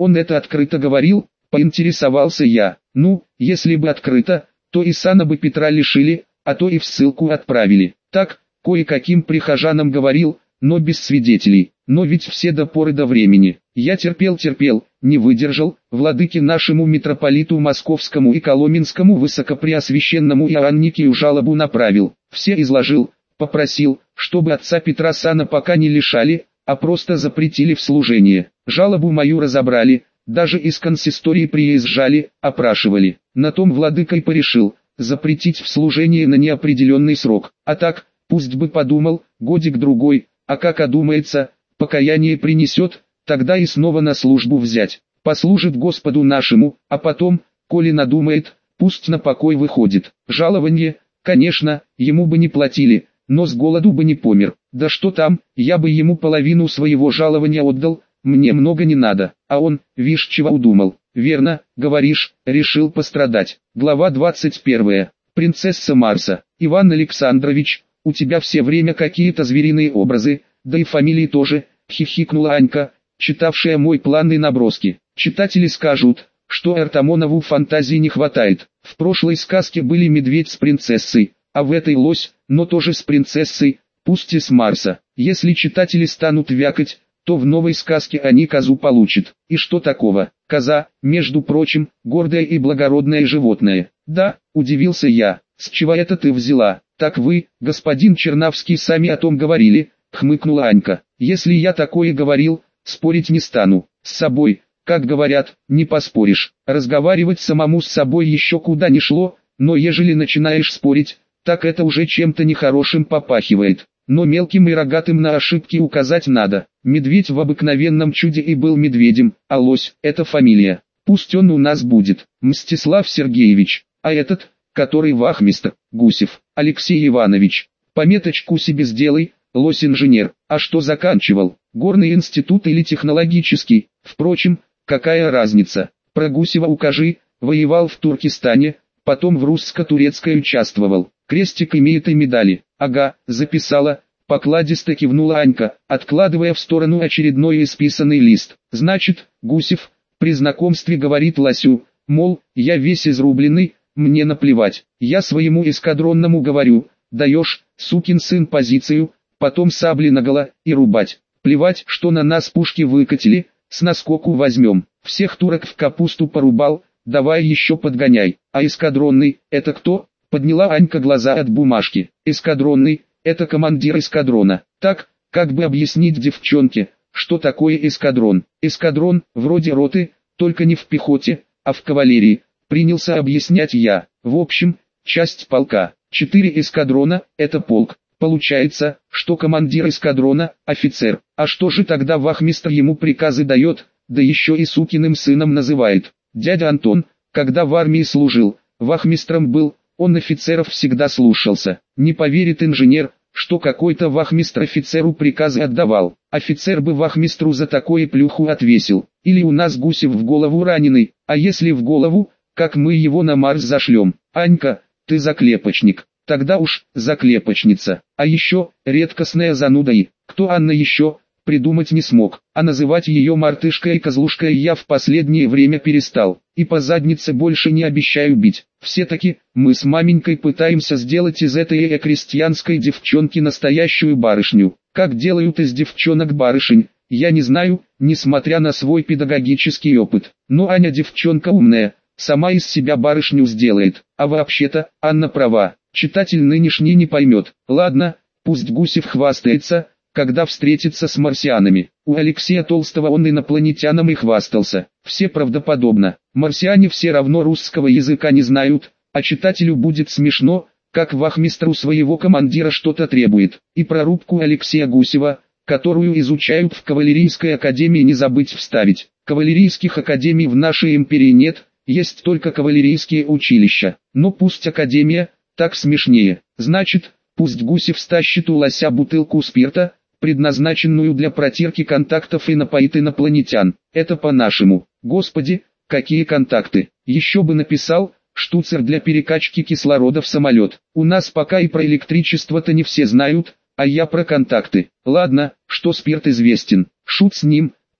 Он это открыто говорил, поинтересовался я. Ну, если бы открыто, то и сана бы Петра лишили, а то и в ссылку отправили. Так, кое-каким прихожанам говорил, но без свидетелей. Но ведь все до поры до времени. Я терпел, не выдержал, владыке нашему митрополиту Московскому и Коломенскому высокопреосвященному Иоанникию жалобу направил. Все изложил, попросил, чтобы отца Петра сана пока не лишали, а просто запретили в служение. Жалобу мою разобрали, даже из консистории приезжали, опрашивали. На том владыка и порешил, запретить в служение на неопределенный срок. А так, пусть бы подумал, годик-другой, а как одумается, покаяние принесет, тогда и снова на службу взять. Послужит Господу нашему, а потом, коли надумает, пусть на покой выходит. Жалованье, конечно, ему бы не платили, но с голоду бы не помер. Да что там, я бы ему половину своего жалования отдал, мне много не надо. А он, вишь чего удумал. Верно, говоришь, решил пострадать. Глава 21. Принцесса Марса. Иван Александрович, у тебя все время какие-то звериные образы, да и фамилии тоже, хихикнула Анька, читавшая мой план и наброски. Читатели скажут, что Артамонову фантазии не хватает. В прошлой сказке были медведь с принцессой, а в этой лось, но тоже с принцессой, пусть и с Марса. Если читатели станут вякать, то в новой сказке они козу получат. И что такого? Коза, между прочим, гордое и благородное животное. Да, удивился я, с чего это ты взяла? Так вы, господин Чернавский, сами о том говорили, хмыкнула Анька. Если я такое говорил, спорить не стану. С собой, как говорят, не поспоришь. Разговаривать самому с собой еще куда ни шло, но ежели начинаешь спорить, так это уже чем-то нехорошим попахивает. Но мелким и рогатым на ошибки указать надо. Медведь в обыкновенном чуде и был медведем, а лось – это фамилия. Пусть он у нас будет, Мстислав Сергеевич, а этот, который вахмистр, Гусев, Алексей Иванович. Пометочку себе сделай, лось-инженер. А что заканчивал, горный институт или технологический? Впрочем, какая разница? Про Гусева укажи, воевал в Туркестане, потом в русско-турецкой участвовал. Крестик имеет и медали. Ага, записала, покладисто кивнула Анька, откладывая в сторону очередной исписанный лист. Значит, Гусев, при знакомстве говорит лосю, мол, я весь изрубленный, мне наплевать. Я своему эскадронному говорю, даешь, сукин сын, позицию, потом сабли наголо, и рубать. Плевать, что на нас пушки выкатили, с наскоку возьмем. Всех турок в капусту порубал, давай еще подгоняй. А эскадронный, это кто? Подняла Анька глаза от бумажки. Эскадронный, это командир эскадрона. Так, как бы объяснить девчонке, что такое эскадрон? Эскадрон, вроде роты, только не в пехоте, а в кавалерии. Принялся объяснять я. В общем, часть полка. 4 эскадрона, это полк. Получается, что командир эскадрона – офицер. А что же тогда вахмистр ему приказы дает, да еще и сукиным сыном называет? Дядя Антон, когда в армии служил, вахмистром был, он офицеров всегда слушался. Не поверит инженер, что какой-то вахмистр офицеру приказы отдавал. Офицер бы вахмистру за такое плюху отвесил. Или у нас Гусев в голову раненый, а если в голову, как мы его на Марс зашлем? Анька, ты заклепочник. Тогда уж, заклепочница. А еще, редкостная зануда и, кто Анна еще, придумать не смог. А называть ее мартышкой и козлушкой я в последнее время перестал. И по заднице больше не обещаю бить. Все-таки, мы с маменькой пытаемся сделать из этой крестьянской девчонки настоящую барышню. Как делают из девчонок барышень, я не знаю, несмотря на свой педагогический опыт. Но Аня девчонка умная, сама из себя барышню сделает. А вообще-то, Анна права. Читатель нынешний не поймет. Ладно, пусть Гусев хвастается, когда встретится с марсианами. У Алексея Толстого он инопланетянам и хвастался. Все правдоподобно. Марсиане все равно русского языка не знают, а читателю будет смешно, как вахмистру своего командира что-то требует. И про рубку Алексея Гусева, которую изучают в кавалерийской академии, не забыть вставить. Кавалерийских академий в нашей империи нет, есть только кавалерийские училища. Но пусть академия, так смешнее. Значит, пусть Гусев стащит у лося бутылку спирта, предназначенную для протирки контактов, и напоит инопланетян. Это по-нашему. Господи, какие контакты. Еще бы написал, штуцер для перекачки кислорода в самолет. У нас пока и про электричество-то не все знают, а я про контакты. Ладно, что спирт известен. Шут с ним,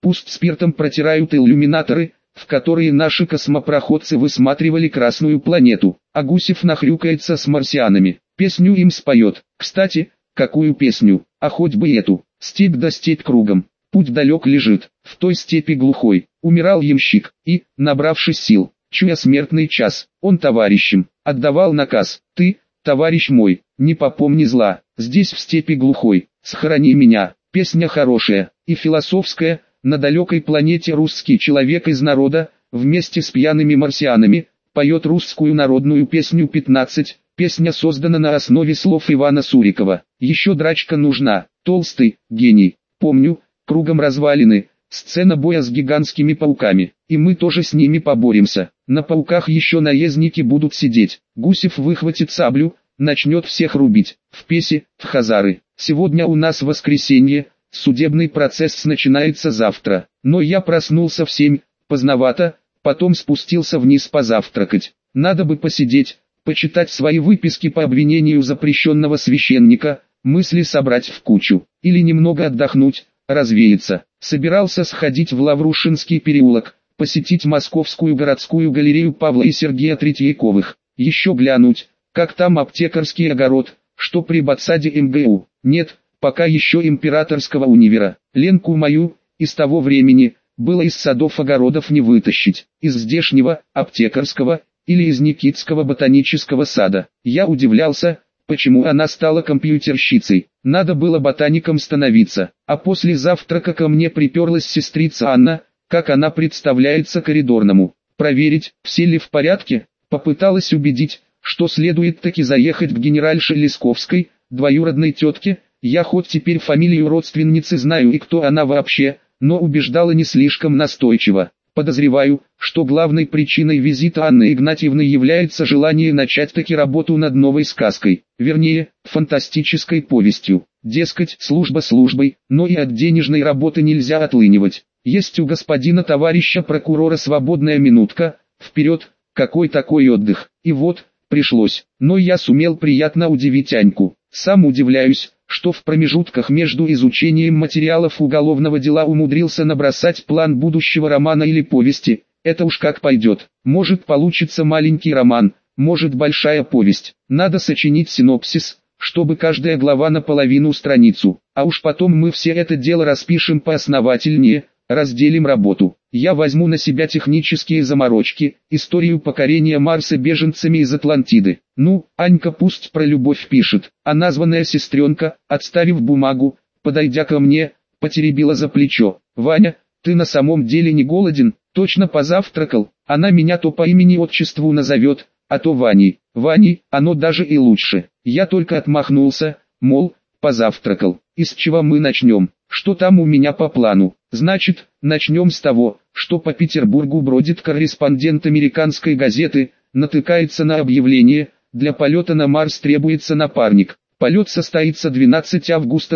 Пусть спиртом протирают иллюминаторы, в которые наши космопроходцы высматривали красную планету, а Гусев нахрюкается с марсианами, песню им споет. Кстати, какую песню, а хоть бы эту, степь да степь кругом, путь далек лежит, в той степи глухой, умирал ямщик, и, набравшись сил, чуя смертный час, он товарищам отдавал наказ: ты, товарищ мой, не попомни зла, здесь в степи глухой, схорони меня. Песня хорошая и философская. На далекой планете русский человек из народа, вместе с пьяными марсианами, поет русскую народную песню 15. Песня создана на основе слов Ивана Сурикова. Еще драчка нужна, толстый, гений. Помню, кругом развалины, сцена боя с гигантскими пауками, и мы тоже с ними поборемся. На пауках еще наездники будут сидеть. Гусев выхватит саблю, начнет всех рубить. В Песе, в Хазары. Сегодня у нас воскресенье. Судебный процесс начинается завтра, но я проснулся в 7, поздновато, потом спустился вниз позавтракать. Надо бы посидеть, почитать свои выписки по обвинению запрещенного священника, мысли собрать в кучу, или немного отдохнуть, развеяться. Собирался сходить в Лаврушинский переулок, посетить Московскую городскую галерею Павла и Сергея Третьяковых, еще глянуть, как там аптекарский огород, что при ботсаде МГУ. Нет, пока еще императорского универа. Ленку мою, из того времени, было из садов-огородов не вытащить, из здешнего, аптекарского, или из Никитского ботанического сада. Я удивлялся, почему она стала компьютерщицей. Надо было ботаником становиться. А после завтрака ко мне приперлась сестрица Анна, как она представляется коридорному. Проверить, все ли в порядке, попыталась убедить, что следует таки заехать к генеральше Лесковской, двоюродной тетке. Я хоть теперь фамилию родственницы знаю и кто она вообще, но убеждала не слишком настойчиво. Подозреваю, что главной причиной визита Анны Игнатьевны является желание начать таки работу над новой сказкой, вернее, фантастической повестью. Дескать, служба службой, но и от денежной работы нельзя отлынивать. Есть у господина товарища прокурора свободная минутка, вперед, какой такой отдых. И вот, пришлось, но я сумел приятно удивить Аньку. Сам удивляюсь, что в промежутках между изучением материалов уголовного дела умудрился набросать план будущего романа или повести. Это уж как пойдет. Может получится маленький роман, может большая повесть. Надо сочинить синопсис, чтобы каждая глава наполовину страницу. А уж потом мы все это дело распишем поосновательнее, разделим работу. Я возьму на себя технические заморочки, историю покорения Марса беженцами из Атлантиды. Ну, Анька пусть про любовь пишет. А названная сестренка, отставив бумагу, подойдя ко мне, потеребила за плечо. «Ваня, ты на самом деле не голоден? Точно позавтракал?» Она меня то по имени-отчеству назовет, а то Ваней. Ваней, оно даже и лучше. Я только отмахнулся, мол, позавтракал. И с чего мы начнем? Что там у меня по плану? Значит, начнем с того, что по Петербургу бродит корреспондент американской газеты, натыкается на объявление: для полета на Марс требуется напарник. Полет состоится 12 августа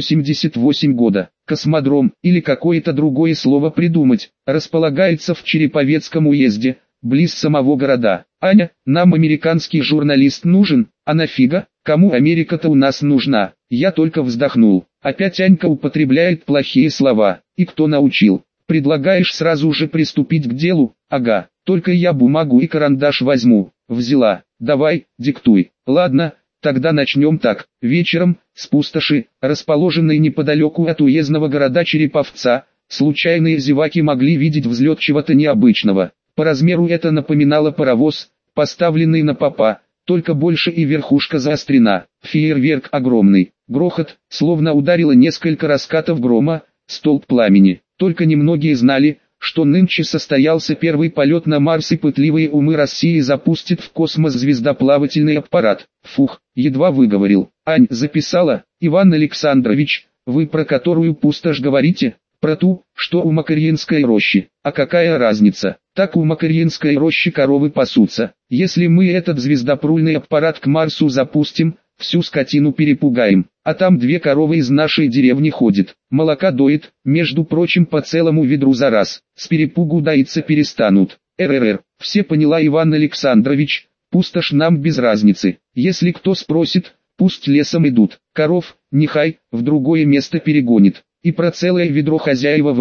188 года. Космодром, или какое-то другое слово придумать, располагается в Череповецком уезде, близ самого города. Аня, нам американский журналист нужен, а нафига, кому Америка-то у нас нужна? Я только вздохнул. Опять Анька употребляет плохие слова. И кто научил? Предлагаешь сразу же приступить к делу? Ага, только я бумагу и карандаш возьму. Взяла. Давай, диктуй. Ладно, тогда начнем так. Вечером, с пустоши, расположенной неподалеку от уездного города Череповца, случайные зеваки могли видеть взлет чего-то необычного. По размеру это напоминало паровоз, поставленный на попа, только больше и верхушка заострена. Фейерверк огромный. Грохот, словно ударило несколько раскатов грома, столб пламени. Только немногие знали, что нынче состоялся первый полет на Марс, и пытливые умы России запустят в космос звездоплавательный аппарат. Фух, едва выговорил. Ань, записала? Иван Александрович, вы про которую пустошь говорите? Про ту, что у Макарьинской рощи. А какая разница? Так у Макарьинской рощи коровы пасутся. Если мы этот звездопрульный аппарат к Марсу запустим, всю скотину перепугаем. А там 2 коровы из нашей деревни ходят. Молока доит, между прочим, по целому ведру за раз. С перепугу доиться перестанут. РРР. Все поняла, Иван Александрович, пустошь нам без разницы. Если кто спросит, пусть лесом идут. Коров, нехай, в другое место перегонит. И про целое ведро хозяева врут.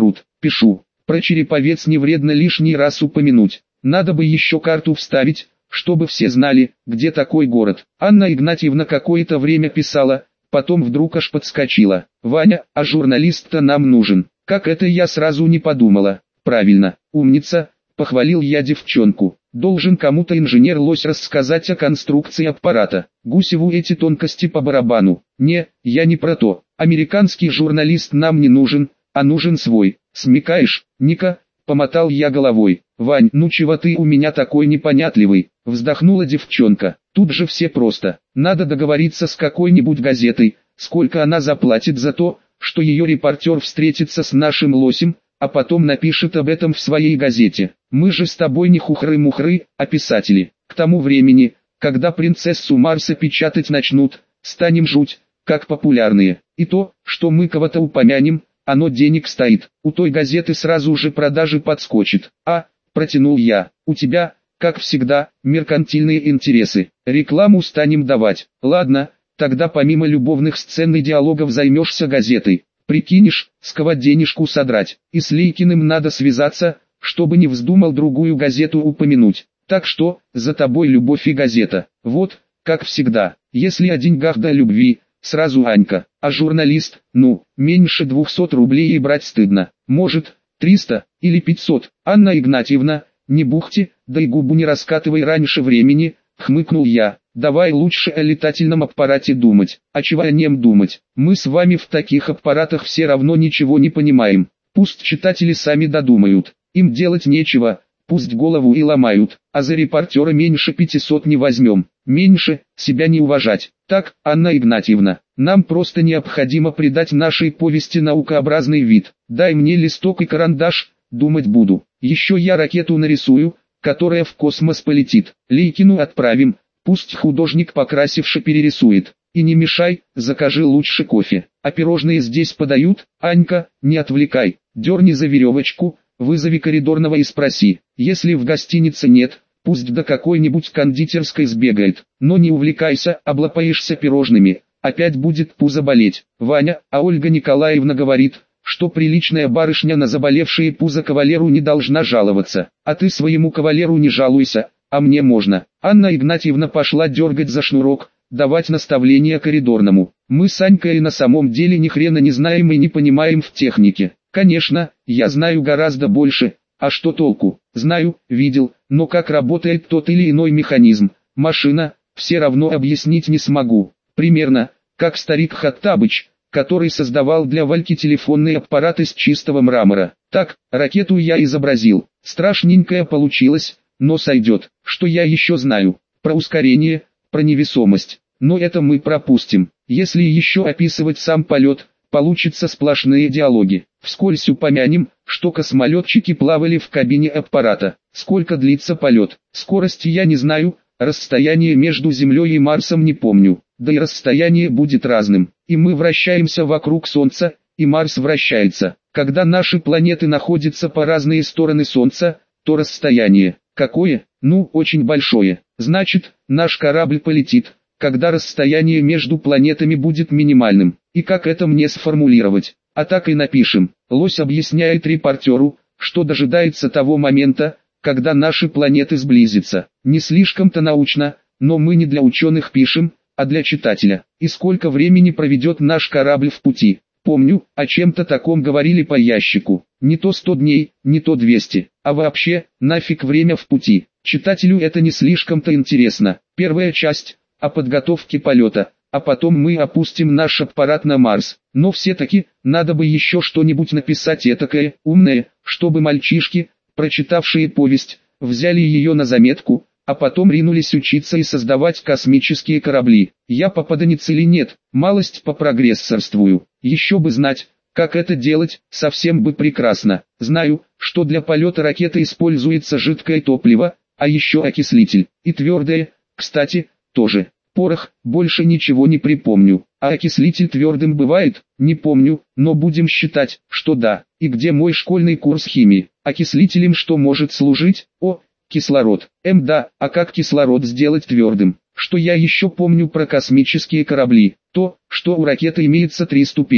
пишу. Про Череповец не вредно лишний раз упомянуть. Надо бы еще карту вставить, чтобы все знали, где такой город. Анна Игнатьевна какое-то время писала, потом вдруг аж подскочила. «Ваня, а журналист-то нам нужен». Как это я сразу не подумала. Правильно, умница, похвалил я девчонку. Должен кому-то инженер-лось рассказать о конструкции аппарата. Гусеву эти тонкости по барабану. Не, я не про то. Американский журналист нам не нужен, а нужен свой. Смекаешь, Ника? Помотал я головой. Вань, ну чего ты у меня такой непонятливый? Вздохнула девчонка. Тут же все просто. Надо договориться с какой-нибудь газетой, сколько она заплатит за то, что ее репортер встретится с нашим лосем, а потом напишет об этом в своей газете. Мы же с тобой не хухры-мухры, а писатели. К тому времени, когда принцессу Марса печатать начнут, станем жуть, как популярные. И то, что мы кого-то упомянем, оно денег стоит. У той газеты сразу же продажи подскочит. Протянул я, у тебя, как всегда, меркантильные интересы. Рекламу станем давать. Ладно, тогда помимо любовных сцен и диалогов займешься газетой. Прикинешь, с кого денежку содрать. И с Лейкиным надо связаться, чтобы не вздумал другую газету упомянуть. Так что, за тобой любовь и газета. Вот, как всегда, если о деньгах да любви, сразу Анька. А журналист, меньше 200 рублей и брать стыдно. Может, 300 или 500. Анна Игнатьевна, не бухти, да и губу не раскатывай раньше времени, хмыкнул я. Давай лучше о летательном аппарате думать. А чего о нем думать? Мы с вами в таких аппаратах все равно ничего не понимаем. Пусть читатели сами додумают. Им делать нечего, пусть голову и ломают. А за репортера меньше 500 не возьмем. Меньше, себя не уважать. Так, Анна Игнатьевна, нам просто необходимо придать нашей повести наукообразный вид. Дай мне листок и карандаш, думать буду. Еще я ракету нарисую, которая в космос полетит. Лейкину отправим. Пусть художник покрасивший перерисует. И не мешай, закажи лучше кофе. А пирожные здесь подают? Анька, не отвлекай. Дерни за веревочку, вызови коридорного и спроси. Если в гостинице нет, пусть до какой-нибудь кондитерской сбегает. Но не увлекайся, облапаешься пирожными. Опять будет пузо болеть. Ваня, а Ольга Николаевна говорит, что приличная барышня на заболевшее пузо кавалеру не должна жаловаться. А ты своему кавалеру не жалуйся, а мне можно. Анна Игнатьевна пошла дергать за шнурок, давать наставления коридорному. Мы с Анькой на самом деле ни хрена не знаем и не понимаем в технике. Конечно, я знаю гораздо больше, а что толку? Знаю, видел, но как работает тот или иной механизм, машина, все равно объяснить не смогу. Примерно, как старик Хаттабыч, который создавал для Вальки телефонный аппарат из чистого мрамора. Так, ракету я изобразил. Страшненькая получилась, но сойдет. Что я еще знаю? Про ускорение, про невесомость. Но это мы пропустим. Если еще описывать сам полет, получится сплошные диалоги. Вскользь упомянем, что космолетчики плавали в кабине аппарата. Сколько длится полет? Скорости я не знаю, расстояние между Землей и Марсом не помню. Да и расстояние будет разным. И мы вращаемся вокруг Солнца, и Марс вращается. Когда наши планеты находятся по разные стороны Солнца, то расстояние, какое? Очень большое. Значит, наш корабль полетит, когда расстояние между планетами будет минимальным. И как это мне сформулировать? А так и напишем. Лось объясняет репортеру, что дожидается того момента, когда наши планеты сблизятся. Не слишком-то научно, но мы не для ученых пишем, а для читателя. И сколько времени проведет наш корабль в пути? Помню, о чем-то таком говорили по ящику. Не то 100 дней, не то 200. А вообще, нафиг время в пути. Читателю это не слишком-то интересно. Первая часть – о подготовке полета, а потом мы опустим наш аппарат на Марс. Но все-таки, надо бы еще что-нибудь написать этакое, умное, чтобы мальчишки, прочитавшие повесть, взяли ее на заметку, а потом ринулись учиться и создавать космические корабли. Я попаданец или нет, малость попрогрессорствую. Еще бы знать, как это делать, совсем бы прекрасно. Знаю, что для полета ракеты используется жидкое топливо, а еще окислитель. И твердое, кстати, тоже. Порох, больше ничего не припомню. А окислитель твердым бывает? Не помню, но будем считать, что да. И где мой школьный курс химии? Окислителем что может служить? Кислород. Да, а как кислород сделать твердым? Что я еще помню про космические корабли? То, что у ракеты имеется 3 ступени.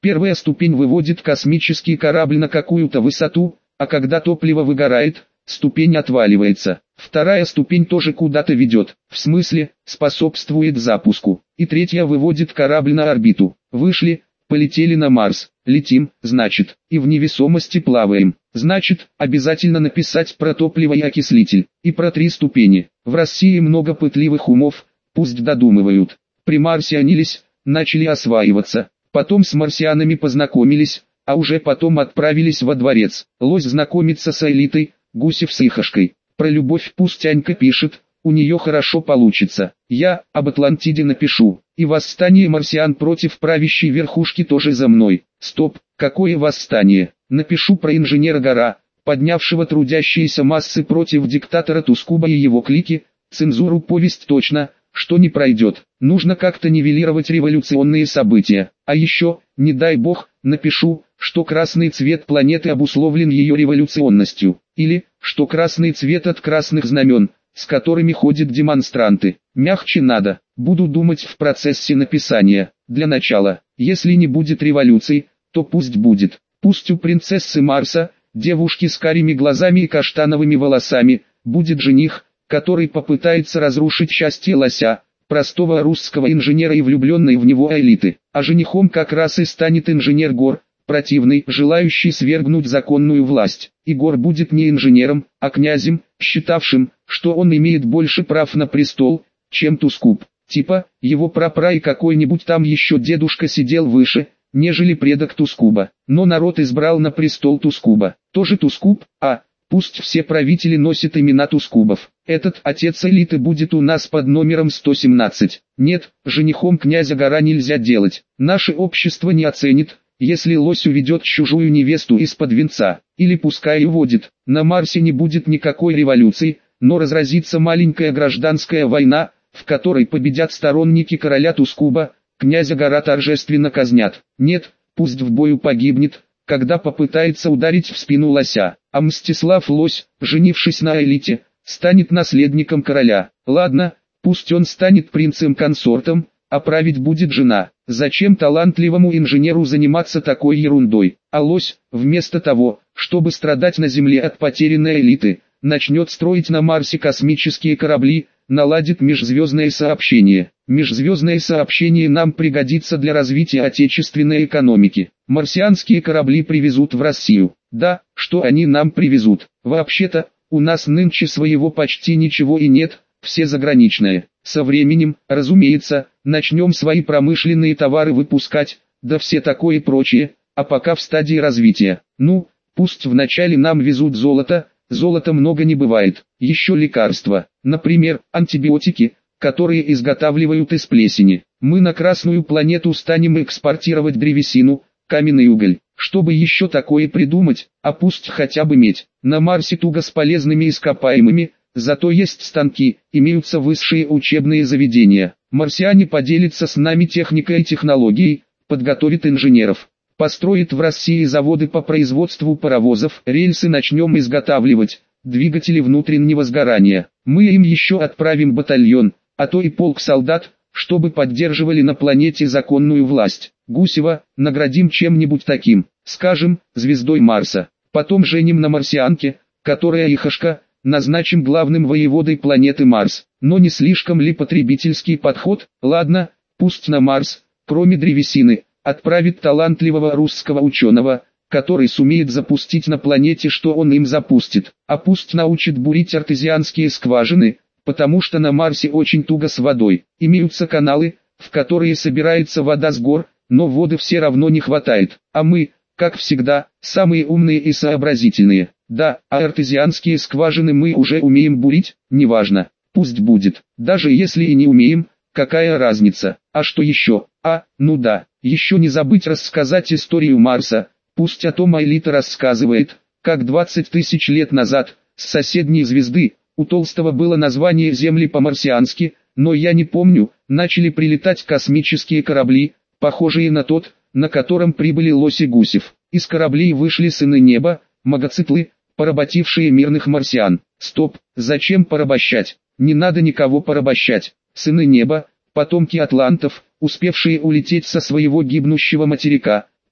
Первая ступень выводит космический корабль на какую-то высоту, а когда топливо выгорает, ступень отваливается. Вторая ступень тоже куда-то ведет, в смысле, способствует запуску. И третья выводит корабль на орбиту. Вышли, полетели на Марс. Летим, значит, и в невесомости плаваем. Значит, обязательно написать про топливо и окислитель, и про 3 ступени. В России много пытливых умов, пусть додумывают. Примарсианились, начали осваиваться. Потом с марсианами познакомились, а уже потом отправились во дворец. Лось знакомится с элитой, Гусев с Ихошкой. Про любовь пусть Анька пишет, у нее хорошо получится. Я об Атлантиде напишу. И восстание марсиан против правящей верхушки тоже за мной. Стоп, какое восстание? Напишу про инженера Гора, поднявшего трудящиеся массы против диктатора Тускуба и его клики. Цензуру повесть точно, что не пройдет. Нужно как-то нивелировать революционные события. А еще, не дай бог, напишу, что красный цвет планеты обусловлен ее революционностью. Или, что красный цвет от красных знамен, с которыми ходят демонстранты. Мягче надо, буду думать в процессе написания. Для начала, если не будет революции, то пусть будет. Пусть у принцессы Марса, девушки с карими глазами и каштановыми волосами, будет жених, который попытается разрушить счастье лося, простого русского инженера и влюбленной в него элиты. А женихом как раз и станет инженер Гор, противный, желающий свергнуть законную власть. И Гор будет не инженером, а князем, считавшим, что он имеет больше прав на престол, чем Тускуб. Типа, его прапра и какой-нибудь там еще дедушка сидел выше, нежели предок Тускуба. Но народ избрал на престол Тускуба. Тоже Тускуб, пусть все правители носят имена Тускубов. Этот отец элиты будет у нас под номером 117. Нет, женихом князя Гора нельзя делать. Наше общество не оценит, если лось уведет чужую невесту из-под венца. Или пускай уводит. На Марсе не будет никакой революции, но разразится маленькая гражданская война, в которой победят сторонники короля Тускуба, князя Гора торжественно казнят. Нет, пусть в бою погибнет, когда попытается ударить в спину лося. А Мстислав Лось, женившись на элите, станет наследником короля. Ладно, пусть он станет принцем-консортом, а править будет жена. Зачем талантливому инженеру заниматься такой ерундой? А лось, вместо того, чтобы страдать на земле от потерянной элиты, начнет строить на Марсе космические корабли, наладит межзвездное сообщение. Межзвездное сообщение нам пригодится для развития отечественной экономики. Марсианские корабли привезут в Россию. Да, что они нам привезут? Вообще-то, у нас нынче своего почти ничего и нет, все заграничное. Со временем, разумеется, начнем свои промышленные товары выпускать, да все такое прочее, а пока в стадии развития. Ну, пусть вначале нам везут золото, золота много не бывает. Еще лекарства, например, антибиотики, которые изготавливают из плесени. Мы на Красную планету станем экспортировать древесину, каменный уголь. Чтобы еще такое придумать, а пусть хотя бы медь. На Марсе туго с полезными ископаемыми, зато есть станки, имеются высшие учебные заведения. Марсиане поделятся с нами техникой и технологией, подготовят инженеров. Построят в России заводы по производству паровозов, рельсы начнем изготавливать, двигатели внутреннего сгорания. Мы им еще отправим батальон, а то и полк солдат, чтобы поддерживали на планете законную власть. Гусева наградим чем-нибудь таким, скажем, звездой Марса. Потом женим на марсианке, которая Ихошка, назначим главным воеводой планеты Марс. Но не слишком ли потребительский подход? Ладно, пусть на Марс, кроме древесины, отправит талантливого русского ученого, который сумеет запустить на планете, что он им запустит. А пусть научит бурить артезианские скважины, потому что на Марсе очень туго с водой. Имеются каналы, в которые собирается вода с гор, но воды все равно не хватает. А мы, как всегда, самые умные и сообразительные. Да, а артезианские скважины мы уже умеем бурить, неважно, пусть будет. Даже если и не умеем, какая разница? А что еще? Ну да, еще не забыть рассказать историю Марса. Пусть о том элита рассказывает, как 20 тысяч лет назад, с соседней звезды, у Толстого было название Земли по-марсиански, но я не помню, начали прилетать космические корабли, похожие на тот, на котором прибыли Лось и Гусев. Из кораблей вышли сыны неба, магоцитлы, поработившие мирных марсиан. Стоп, зачем порабощать? Не надо никого порабощать. Сыны неба, потомки атлантов, успевшие улететь со своего гибнущего материка,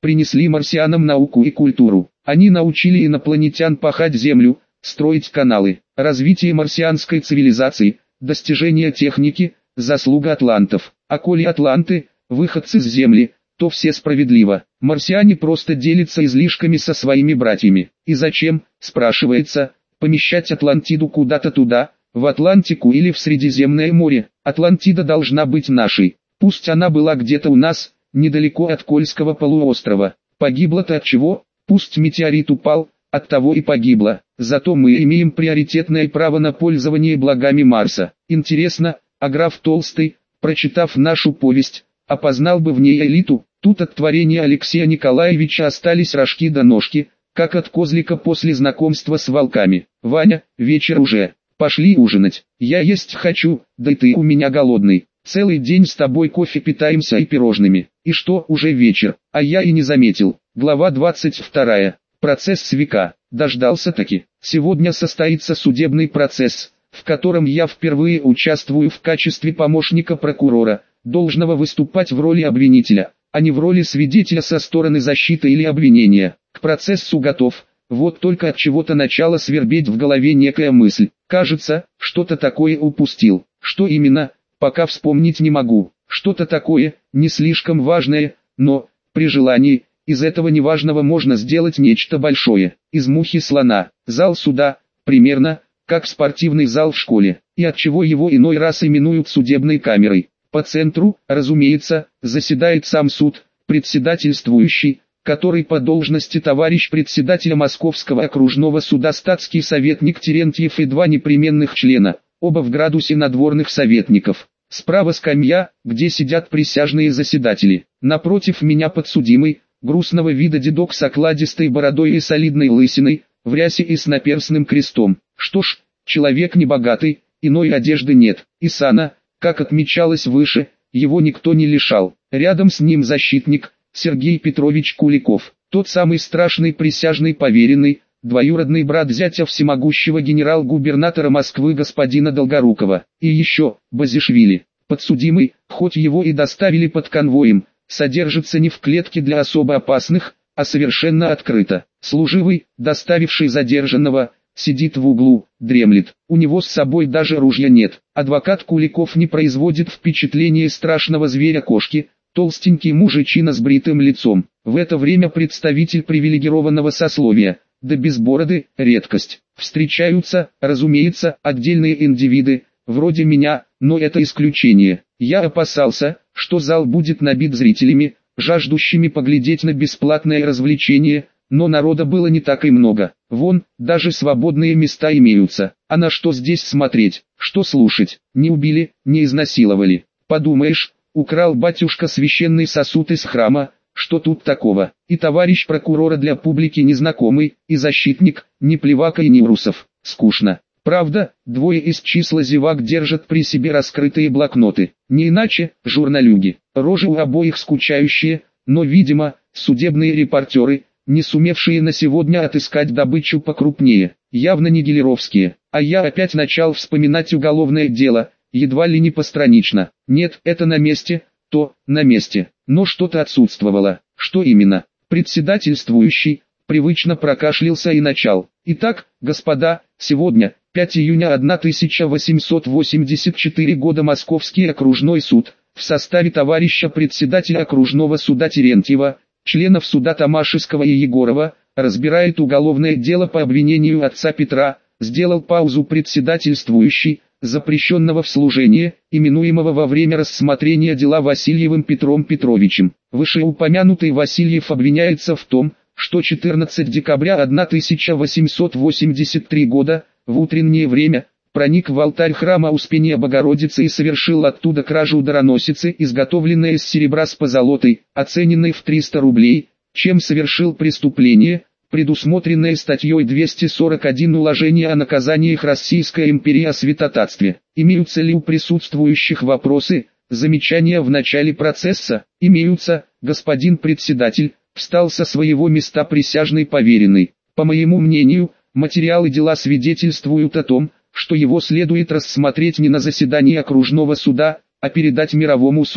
принесли марсианам науку и культуру. Они научили инопланетян пахать землю, строить каналы. Развитие марсианской цивилизации, достижение техники, заслуга атлантов. А коли атланты, выходцы с Земли, то все справедливо. Марсиане просто делятся излишками со своими братьями. И зачем, спрашивается, помещать Атлантиду куда-то туда, в Атлантику или в Средиземное море? Атлантида должна быть нашей. Пусть она была где-то у нас, недалеко от Кольского полуострова. Погибла-то от чего? Пусть метеорит упал, от того и погибла. Зато мы имеем приоритетное право на пользование благами Марса. Интересно, а граф Толстый, прочитав нашу повесть, опознал бы в ней элиту? Тут от творения Алексея Николаевича остались рожки до ножки, как от козлика после знакомства с волками. Ваня, вечер уже, пошли ужинать. Я есть хочу, да и ты у меня голодный. Целый день с тобой кофе питаемся и пирожными. И что, уже вечер, а я и не заметил. Глава 22. Процесс Свека. Дождался-таки. Сегодня состоится судебный процесс, в котором я впервые участвую в качестве помощника прокурора, должного выступать в роли обвинителя, а не в роли свидетеля со стороны защиты или обвинения. К процессу готов, вот только от чего-то начала свербеть в голове некая мысль. Кажется, что-то такое упустил. Что именно, пока вспомнить не могу. Что-то такое, не слишком важное, но, при желании, из этого неважного можно сделать нечто большое. Из мухи слона. Зал суда, примерно, как спортивный зал в школе. И отчего его иной раз именуют судебной камерой. По центру, разумеется, заседает сам суд, председательствующий, который по должности товарищ председателя Московского окружного суда статский советник Терентьев и два непременных члена, оба в градусе надворных советников. Справа скамья, где сидят присяжные заседатели. Напротив меня подсудимый, грустного вида дедок с окладистой бородой и солидной лысиной, в рясе и с наперстным крестом. Что ж, человек небогатый, иной одежды нет. И сана, как отмечалось выше, его никто не лишал. Рядом с ним защитник, Сергей Петрович Куликов, тот самый страшный присяжный поверенный, двоюродный брат зятя всемогущего генерал-губернатора Москвы господина Долгорукова. И еще, Базишвили, подсудимый, хоть его и доставили под конвоем, содержится не в клетке для особо опасных, а совершенно открыто. Служивый, доставивший задержанного, сидит в углу, дремлет. У него с собой даже ружья нет. Адвокат Куликов не производит впечатления страшного зверя-кошки, толстенький мужичина с бритым лицом. В это время представитель привилегированного сословия, да без бороды, редкость. Встречаются, разумеется, отдельные индивиды, вроде меня, но это исключение. Я опасался, что зал будет набит зрителями, жаждущими поглядеть на бесплатное развлечение, но народа было не так и много. Вон, даже свободные места имеются. А на что здесь смотреть, что слушать? Не убили, не изнасиловали. Подумаешь, украл батюшка священный сосуд из храма, что тут такого? И товарищ прокурора для публики незнакомый, и защитник, не Плевака и не Урусов. Скучно. Правда, двое из числа зевак держат при себе раскрытые блокноты. Не иначе, журналюги. Рожи у обоих скучающие, но, видимо, судебные репортеры, не сумевшие на сегодня отыскать добычу покрупнее. Явно не гелеровские. А я опять начал вспоминать уголовное дело, едва ли не постранично. Нет, это на месте, то, на месте. Но что-то отсутствовало. Что именно? Председательствующий привычно прокашлялся и начал. Итак, господа, сегодня, 5 июня 1884 года Московский окружной суд, в составе товарища председателя окружного суда Терентьева, членов суда Томашевского и Егорова, разбирает уголовное дело по обвинению отца Петра, сделал паузу председательствующий, запрещенного в служении, именуемого во время рассмотрения дела Васильевым Петром Петровичем. Вышеупомянутый Васильев обвиняется в том, что 14 декабря 1883 года, в утреннее время, проник в алтарь храма Успения Богородицы и совершил оттуда кражу дароносицы, изготовленной из серебра с позолотой, оцененной в 300 рублей, чем совершил преступление, предусмотренное статьей 241 Уложения о наказаниях Российской империи о святотатстве. Имеются ли у присутствующих вопросы, замечания в начале процесса? Имеются, господин председатель, встал со своего места присяжный поверенный. По моему мнению, материалы дела свидетельствуют о том, что его следует рассмотреть не на заседании окружного суда, а передать мировому суду.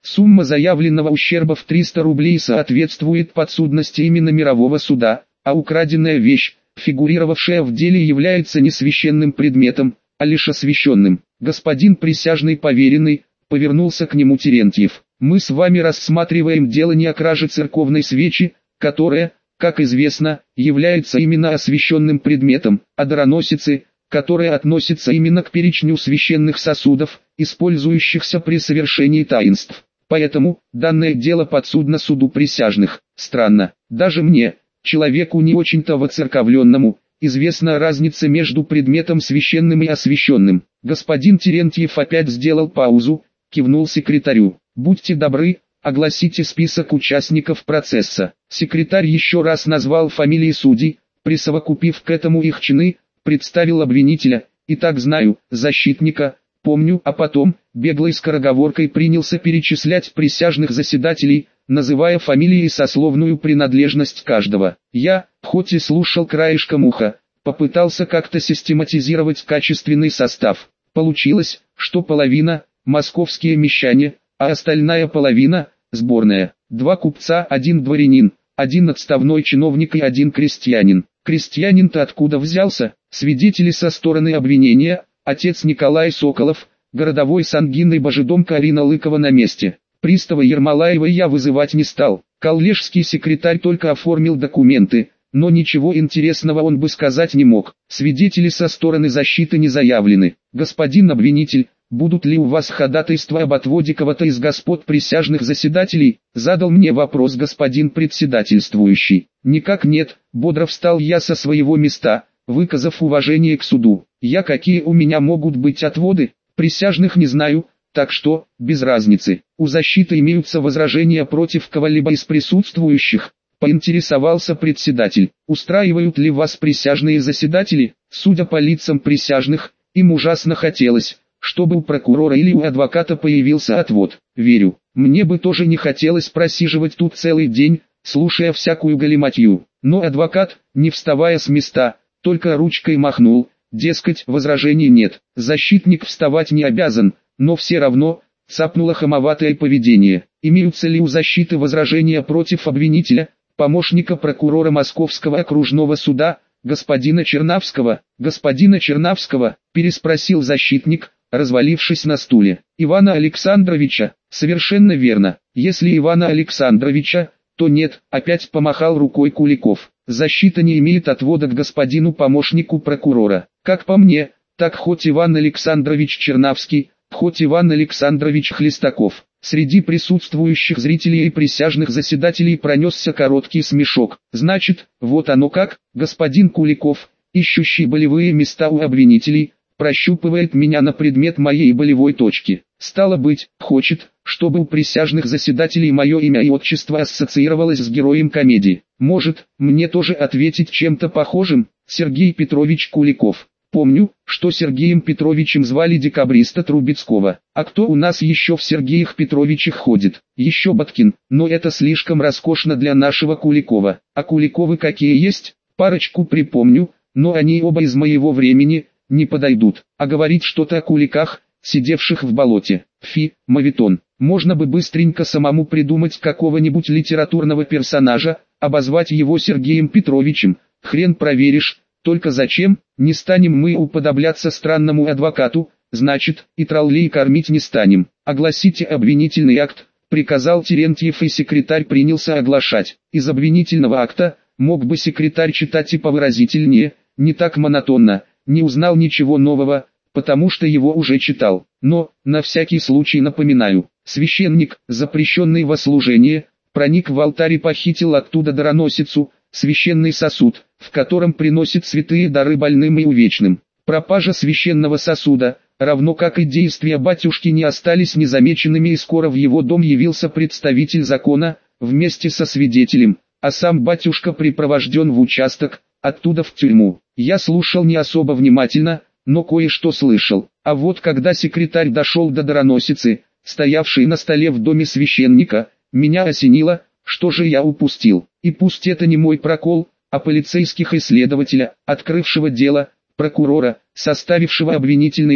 Сумма заявленного ущерба в 300 рублей соответствует подсудности именно мирового суда, а украденная вещь, фигурировавшая в деле, является не священным предметом, а лишь освященным. Господин присяжный поверенный, повернулся к нему Терентьев. Мы с вами рассматриваем дело не о краже церковной свечи, которая, как известно, является именно освященным предметом, а дароносицы, которая относится именно к перечню священных сосудов, использующихся при совершении таинств. Поэтому, данное дело подсудно суду присяжных. Странно, даже мне, человеку не очень-то воцерковленному, известна разница между предметом священным и освященным. Господин Терентьев опять сделал паузу, кивнул секретарю. Будьте добры, огласите список участников процесса. Секретарь еще раз назвал фамилии судей, присовокупив к этому их чины, представил обвинителя, и так знаю, защитника, помню, а потом, беглой скороговоркой принялся перечислять присяжных заседателей, называя фамилии и сословную принадлежность каждого. Я, хоть и слушал краешком уха, попытался как-то систематизировать качественный состав. Получилось, что половина – московские мещане, а остальная половина – сборная. 2 купца, 1 дворянин, 1 отставной чиновник и 1 крестьянин. Крестьянин-то откуда взялся? Свидетели со стороны обвинения: отец Николай Соколов, городовой с ангиной Божедом Карина Лыкова на месте. Пристава Ермолаева я вызывать не стал. Коллежский секретарь только оформил документы, но ничего интересного он бы сказать не мог. Свидетели со стороны защиты не заявлены. Господин обвинитель, будут ли у вас ходатайства об отводе кого-то из господ присяжных заседателей? Задал мне вопрос господин председательствующий. Никак нет, бодро встал я со своего места, выказав уважение к суду. Какие у меня могут быть отводы? Присяжных не знаю, так что, без разницы. У защиты имеются возражения против кого-либо из присутствующих? Поинтересовался председатель. Устраивают ли вас присяжные заседатели? Судя по лицам присяжных, им ужасно хотелось, чтобы у прокурора или у адвоката появился отвод. Верю, мне бы тоже не хотелось просиживать тут целый день, слушая всякую галиматью. Но адвокат, не вставая с места, только ручкой махнул, дескать, возражений нет. Защитник вставать не обязан, но все равно, цапнуло хамоватое поведение. Имеются ли у защиты возражения против обвинителя, помощника прокурора Московского окружного суда, господина Чернавского? Господина Чернавского, переспросил защитник, развалившись на стуле. Ивана Александровича? Совершенно верно. Если Ивана Александровича, то нет, опять помахал рукой Куликов. Защита не имеет отвода к господину помощнику прокурора. Как по мне, так хоть Иван Александрович Чернавский, хоть Иван Александрович Хлестаков. Среди присутствующих зрителей и присяжных заседателей пронесся короткий смешок. Значит, вот оно как, господин Куликов, ищущий болевые места у обвинителей, прощупывает меня на предмет моей болевой точки. Стало быть, хочет, чтобы у присяжных заседателей мое имя и отчество ассоциировалось с героем комедии. Может, мне тоже ответить чем-то похожим? Сергей Петрович Куликов. Помню, что Сергеем Петровичем звали декабриста Трубецкого. А кто у нас еще в Сергеях Петровичах ходит? Еще Боткин, но это слишком роскошно для нашего Куликова. А Куликовы какие есть? Парочку припомню, но они оба из моего времени, не подойдут. А говорить что-то о куликах, сидевших в болоте. Фи, моветон. Можно бы быстренько самому придумать какого-нибудь литературного персонажа, обозвать его Сергеем Петровичем. Хрен проверишь. Только зачем? Не станем мы уподобляться странному адвокату, значит, и троллей кормить не станем. Огласите обвинительный акт, приказал Терентьев, и секретарь принялся оглашать. Из обвинительного акта, мог бы секретарь читать и повыразительнее, не так монотонно, не узнал ничего нового, потому что его уже читал. Но, на всякий случай напоминаю, священник, запрещенный во служение, проник в алтарь и похитил оттуда дароносицу, священный сосуд, в котором приносит святые дары больным и увечным. Пропажа священного сосуда, равно как и действия батюшки, не остались незамеченными, и скоро в его дом явился представитель закона, вместе со свидетелем, а сам батюшка припровожден в участок, оттуда в тюрьму. Я слушал не особо внимательно, но кое-что слышал. А вот когда секретарь дошел до дароносицы, стоявшей на столе в доме священника, меня осенило, что же я упустил. И пусть это не мой прокол, а полицейских и следователя, открывшего дело, прокурора, составившего обвинительный акт,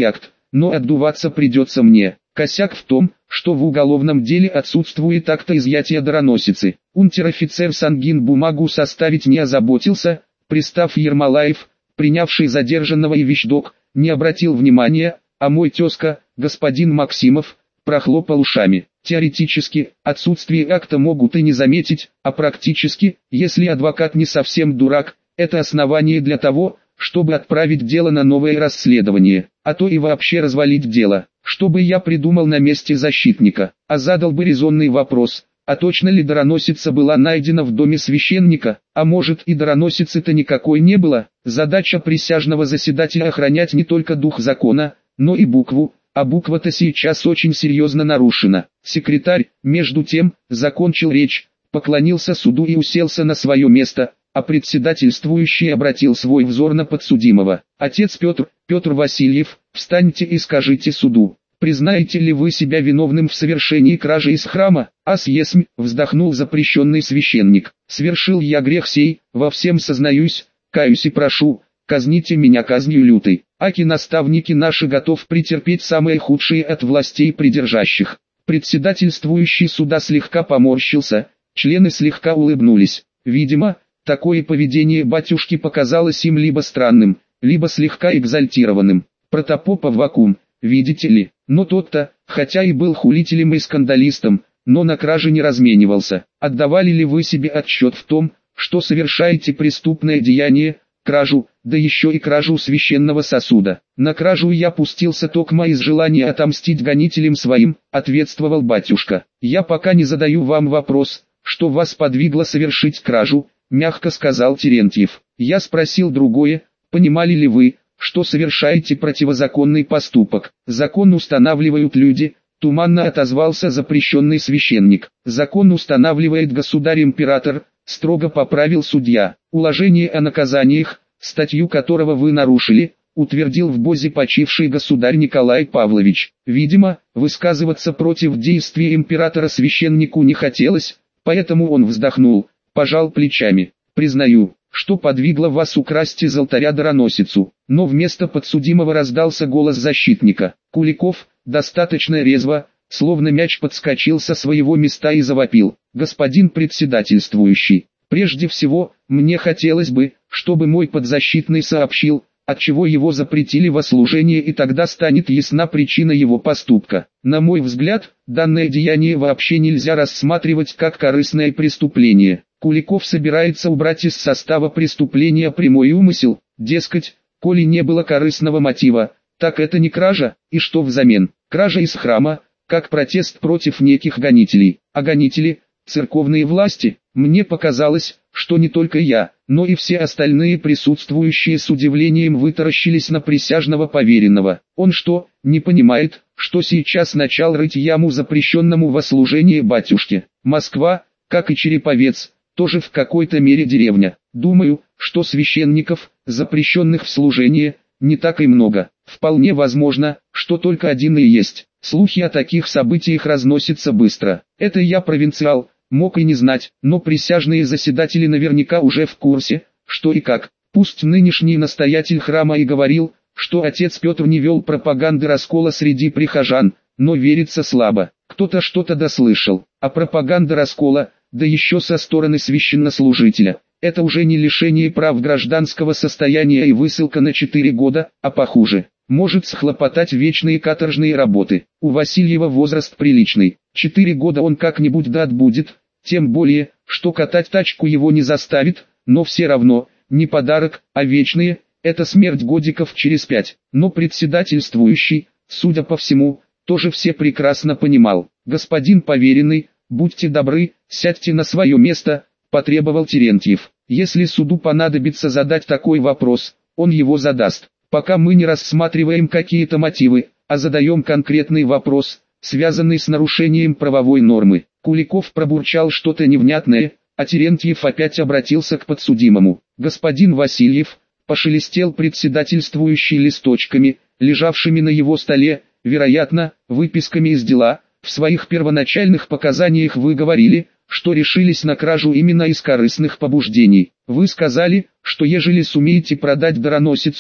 но отдуваться придется мне. Косяк в том, что в уголовном деле отсутствует акта изъятия дароносицы. Унтер-офицер Сангин бумагу составить не озаботился, пристав Ермолаев, принявший задержанного и вещдок, не обратил внимания, а мой тезка, господин Максимов, прохлопал ушами. Теоретически, отсутствие акта могут и не заметить, а практически, если адвокат не совсем дурак, это основание для того, чтобы отправить дело на новое расследование, а то и вообще развалить дело. Что бы я придумал на месте защитника, а задал бы резонный вопрос, а точно ли дароносица была найдена в доме священника, а может и дароносицы-то никакой не было. Задача присяжного заседателя охранять не только дух закона, но и букву, а буква-то сейчас очень серьезно нарушена. Секретарь, между тем, закончил речь, поклонился суду и уселся на свое место, а председательствующий обратил свой взор на подсудимого. «Отец Петр Васильев, встаньте и скажите суду, признаете ли вы себя виновным в совершении кражи из храма?» «Ас есмь», вздохнул запрещенный священник, «совершил я грех сей, во всем сознаюсь, каюсь и прошу, казните меня казнью лютой. Аки наставники наши готов претерпеть самые худшие от властей придержащих». Председательствующий суда слегка поморщился, члены слегка улыбнулись. Видимо, такое поведение батюшки показалось им либо странным, либо слегка экзальтированным. Протопопов вакуум, видите ли, но тот-то, хотя и был хулителем и скандалистом, но на краже не разменивался. Отдавали ли вы себе отчет в том, что совершаете преступное деяние, кражу, да еще и кражу священного сосуда? На кражу я пустился токмо из желания отомстить гонителям своим, ответствовал батюшка. Я пока не задаю вам вопрос, что вас подвигло совершить кражу, мягко сказал Терентьев. Я спросил другое, понимали ли вы, что совершаете противозаконный поступок? Закон устанавливают люди, туманно отозвался запрещенный священник. Закон устанавливает государь-император, строго поправил судья. Уложение о наказаниях, статью которого вы нарушили, утвердил в Бозе почивший государь Николай Павлович. Видимо, высказываться против действий императора священнику не хотелось, поэтому он вздохнул, пожал плечами. Признаю, что подвигло вас украсть из алтаря дароносицу. Но вместо подсудимого раздался голос защитника. Куликов, достаточно резво, словно мяч подскочил со своего места и завопил. Господин председательствующий, прежде всего, мне хотелось бы, чтобы мой подзащитный сообщил, отчего его запретили во служение, и тогда станет ясна причина его поступка. На мой взгляд, данное деяние вообще нельзя рассматривать как корыстное преступление. Куликов собирается убрать из состава преступления прямой умысел, дескать, коли не было корыстного мотива, так это не кража, и что взамен? Кража из храма, как протест против неких гонителей. А гонители – церковные власти. Мне показалось, что не только я, но и все остальные присутствующие с удивлением вытаращились на присяжного поверенного. Он что, не понимает, что сейчас начал рыть яму запрещенному во служение батюшке? Москва, как и Череповец, тоже в какой-то мере деревня. Думаю, что священников, запрещенных в служение, не так и много. Вполне возможно, что только один и есть. Слухи о таких событиях разносятся быстро. Это я провинциал, мог и не знать, но присяжные заседатели наверняка уже в курсе, что и как. Пусть нынешний настоятель храма и говорил, что отец Петр не вел пропаганды раскола среди прихожан, но верится слабо. Кто-то что-то дослышал, а пропаганда раскола, да еще со стороны священнослужителя, это уже не лишение прав гражданского состояния и высылка на 4 года, а похуже. Может схлопотать вечные каторжные работы. У Васильева возраст приличный, 4 года он как-нибудь да отбудет, тем более, что катать тачку его не заставит, но все равно, не подарок, а вечные, это смерть годиков через 5. Но председательствующий, судя по всему, тоже все прекрасно понимал. Господин поверенный, будьте добры, сядьте на свое место, потребовал Терентьев. Если суду понадобится задать такой вопрос, он его задаст. Пока мы не рассматриваем какие-то мотивы, а задаем конкретный вопрос, связанный с нарушением правовой нормы. Куликов пробурчал что-то невнятное, а Терентьев опять обратился к подсудимому. Господин Васильев, пошелестел председательствующий листочками, лежавшими на его столе, вероятно, выписками из дела. В своих первоначальных показаниях вы говорили, что решились на кражу именно из корыстных побуждений. Вы сказали, что ежели сумеете продать дароносицу,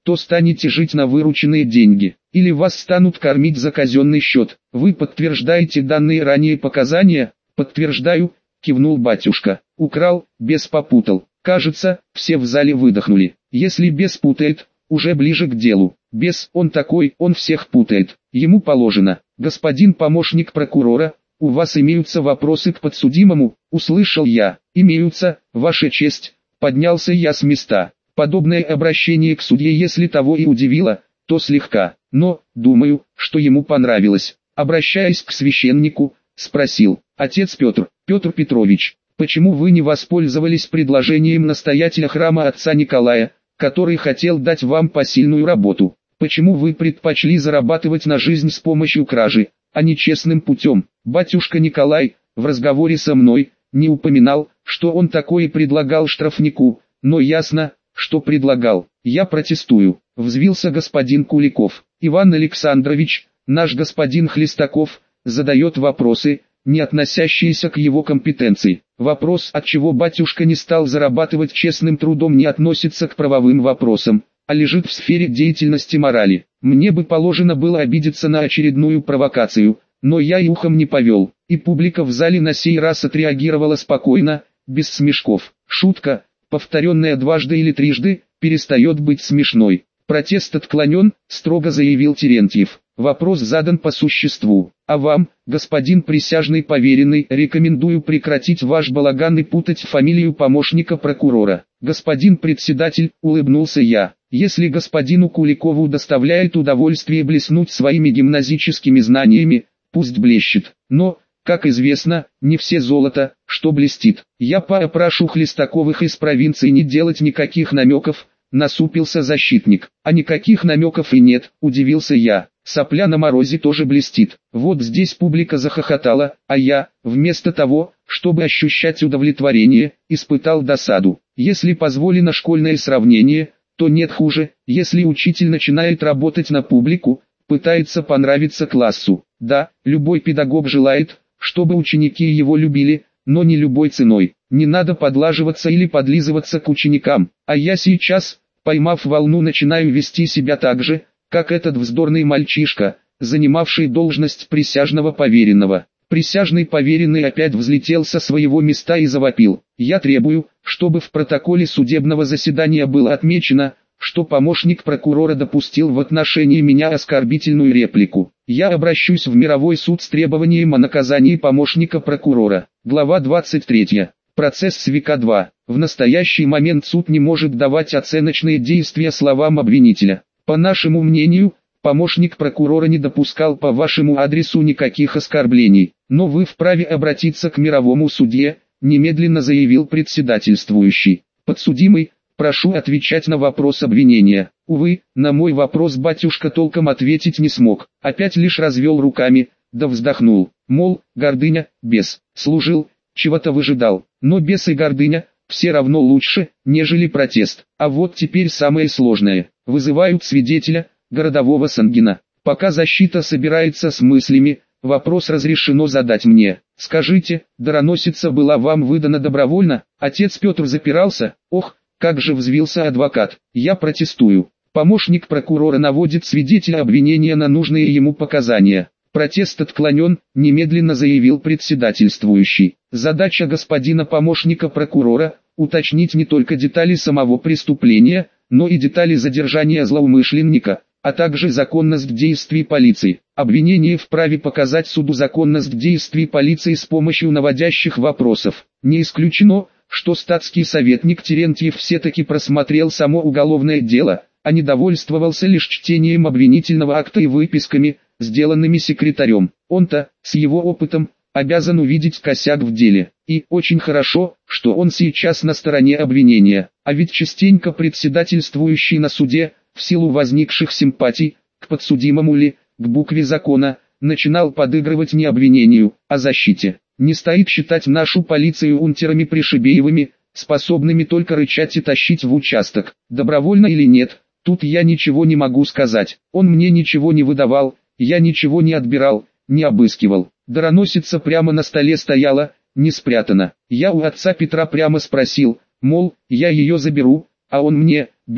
то станете жить на вырученные деньги, или вас станут кормить за казенный счет. Вы подтверждаете данные ранее показания? Подтверждаю, кивнул батюшка. Украл, бес попутал. Кажется, все в зале выдохнули. Если бес путает, уже ближе к делу. Бес, он такой, он всех путает. Ему положено. Господин помощник прокурора, у вас имеются вопросы к подсудимому? Услышал я. Имеются, ваша честь. Поднялся я с места. Подобное обращение к судье, если того и удивило, то слегка. Но, думаю, что ему понравилось. Обращаясь к священнику, спросил: отец Петр, Петр Петрович, почему вы не воспользовались предложением настоятеля храма отца Николая, который хотел дать вам посильную работу? Почему вы предпочли зарабатывать на жизнь с помощью кражи, а не честным путем? Батюшка Николай, в разговоре со мной, не упоминал, что он такое предлагал штрафнику, но ясно, что предлагал. Я протестую, взвился господин Куликов. Иван Александрович, наш господин Хлестаков, задает вопросы, не относящиеся к его компетенции. Вопрос, отчего батюшка не стал зарабатывать честным трудом, не относится к правовым вопросам, а лежит в сфере деятельности морали. Мне бы положено было обидеться на очередную провокацию, но я и ухом не повел, и публика в зале на сей раз отреагировала спокойно, без смешков. Шутка, повторенная дважды или трижды, перестает быть смешной. Протест отклонен, строго заявил Терентьев. Вопрос задан по существу. А вам, господин присяжный поверенный, рекомендую прекратить ваш балаган и путать фамилию помощника прокурора. Господин председатель, улыбнулся я, если господину Куликову доставляет удовольствие блеснуть своими гимназическими знаниями, пусть блещет. Но, как известно, не все золото, что блестит. Я попрошу Хлестаковых из провинции не делать никаких намеков, насупился защитник. А никаких намеков и нет, удивился я. Сопля на морозе тоже блестит. Вот здесь публика захохотала, а я, вместо того, чтобы ощущать удовлетворение, испытал досаду. Если позволено школьное сравнение, то нет хуже, если учитель начинает работать на публику, пытается понравиться классу. Да, любой педагог желает, чтобы ученики его любили, но не любой ценой. Не надо подлаживаться или подлизываться к ученикам. А я сейчас, поймав волну, начинаю вести себя так же, как этот вздорный мальчишка, занимавший должность присяжного поверенного. Присяжный поверенный опять взлетел со своего места и завопил: я требую, чтобы в протоколе судебного заседания было отмечено, что помощник прокурора допустил в отношении меня оскорбительную реплику. Я обращусь в мировой суд с требованием о наказании помощника прокурора. Глава 23. Процесс СВК-2. В настоящий момент суд не может давать оценочные действия словам обвинителя. По нашему мнению, помощник прокурора не допускал по вашему адресу никаких оскорблений, но вы вправе обратиться к мировому судье, немедленно заявил председательствующий. Подсудимый, прошу отвечать на вопрос обвинения. Увы, на мой вопрос батюшка толком ответить не смог, опять лишь развел руками, да вздохнул, мол, гордыня, бес, служил, чего-то выжидал, но бес и гордыня, все равно лучше, нежели протест. А вот теперь самое сложное. Вызывают свидетеля, городового Сангина. Пока защита собирается с мыслями, вопрос разрешено задать мне. Скажите, дароносица была вам выдана добровольно? Отец Петр запирался? Ох, как же взвился адвокат. Я протестую. Помощник прокурора наводит свидетеля обвинения на нужные ему показания. Протест отклонен, немедленно заявил председательствующий. Задача господина помощника прокурора – уточнить не только детали самого преступления, но и детали задержания злоумышленника, а также законность действий полиции. Обвинение вправе показать суду законность действий полиции с помощью наводящих вопросов. Не исключено, что статский советник Терентьев все-таки просмотрел само уголовное дело, а не довольствовался лишь чтением обвинительного акта и выписками, сделанными секретарем. Он-то, с его опытом, обязан увидеть косяк в деле. И очень хорошо, что он сейчас на стороне обвинения. А ведь частенько председательствующий на суде, в силу возникших симпатий, к подсудимому ли, к букве закона, начинал подыгрывать не обвинению, а защите. Не стоит считать нашу полицию унтерами Пришибеевыми, способными только рычать и тащить в участок. Добровольно или нет, тут я ничего не могу сказать. Он мне ничего не выдавал, я ничего не отбирал, не обыскивал. Дароносица прямо на столе стояла, не спрятана. Я у отца Петра прямо спросил, мол, я ее заберу, а он мне: бери,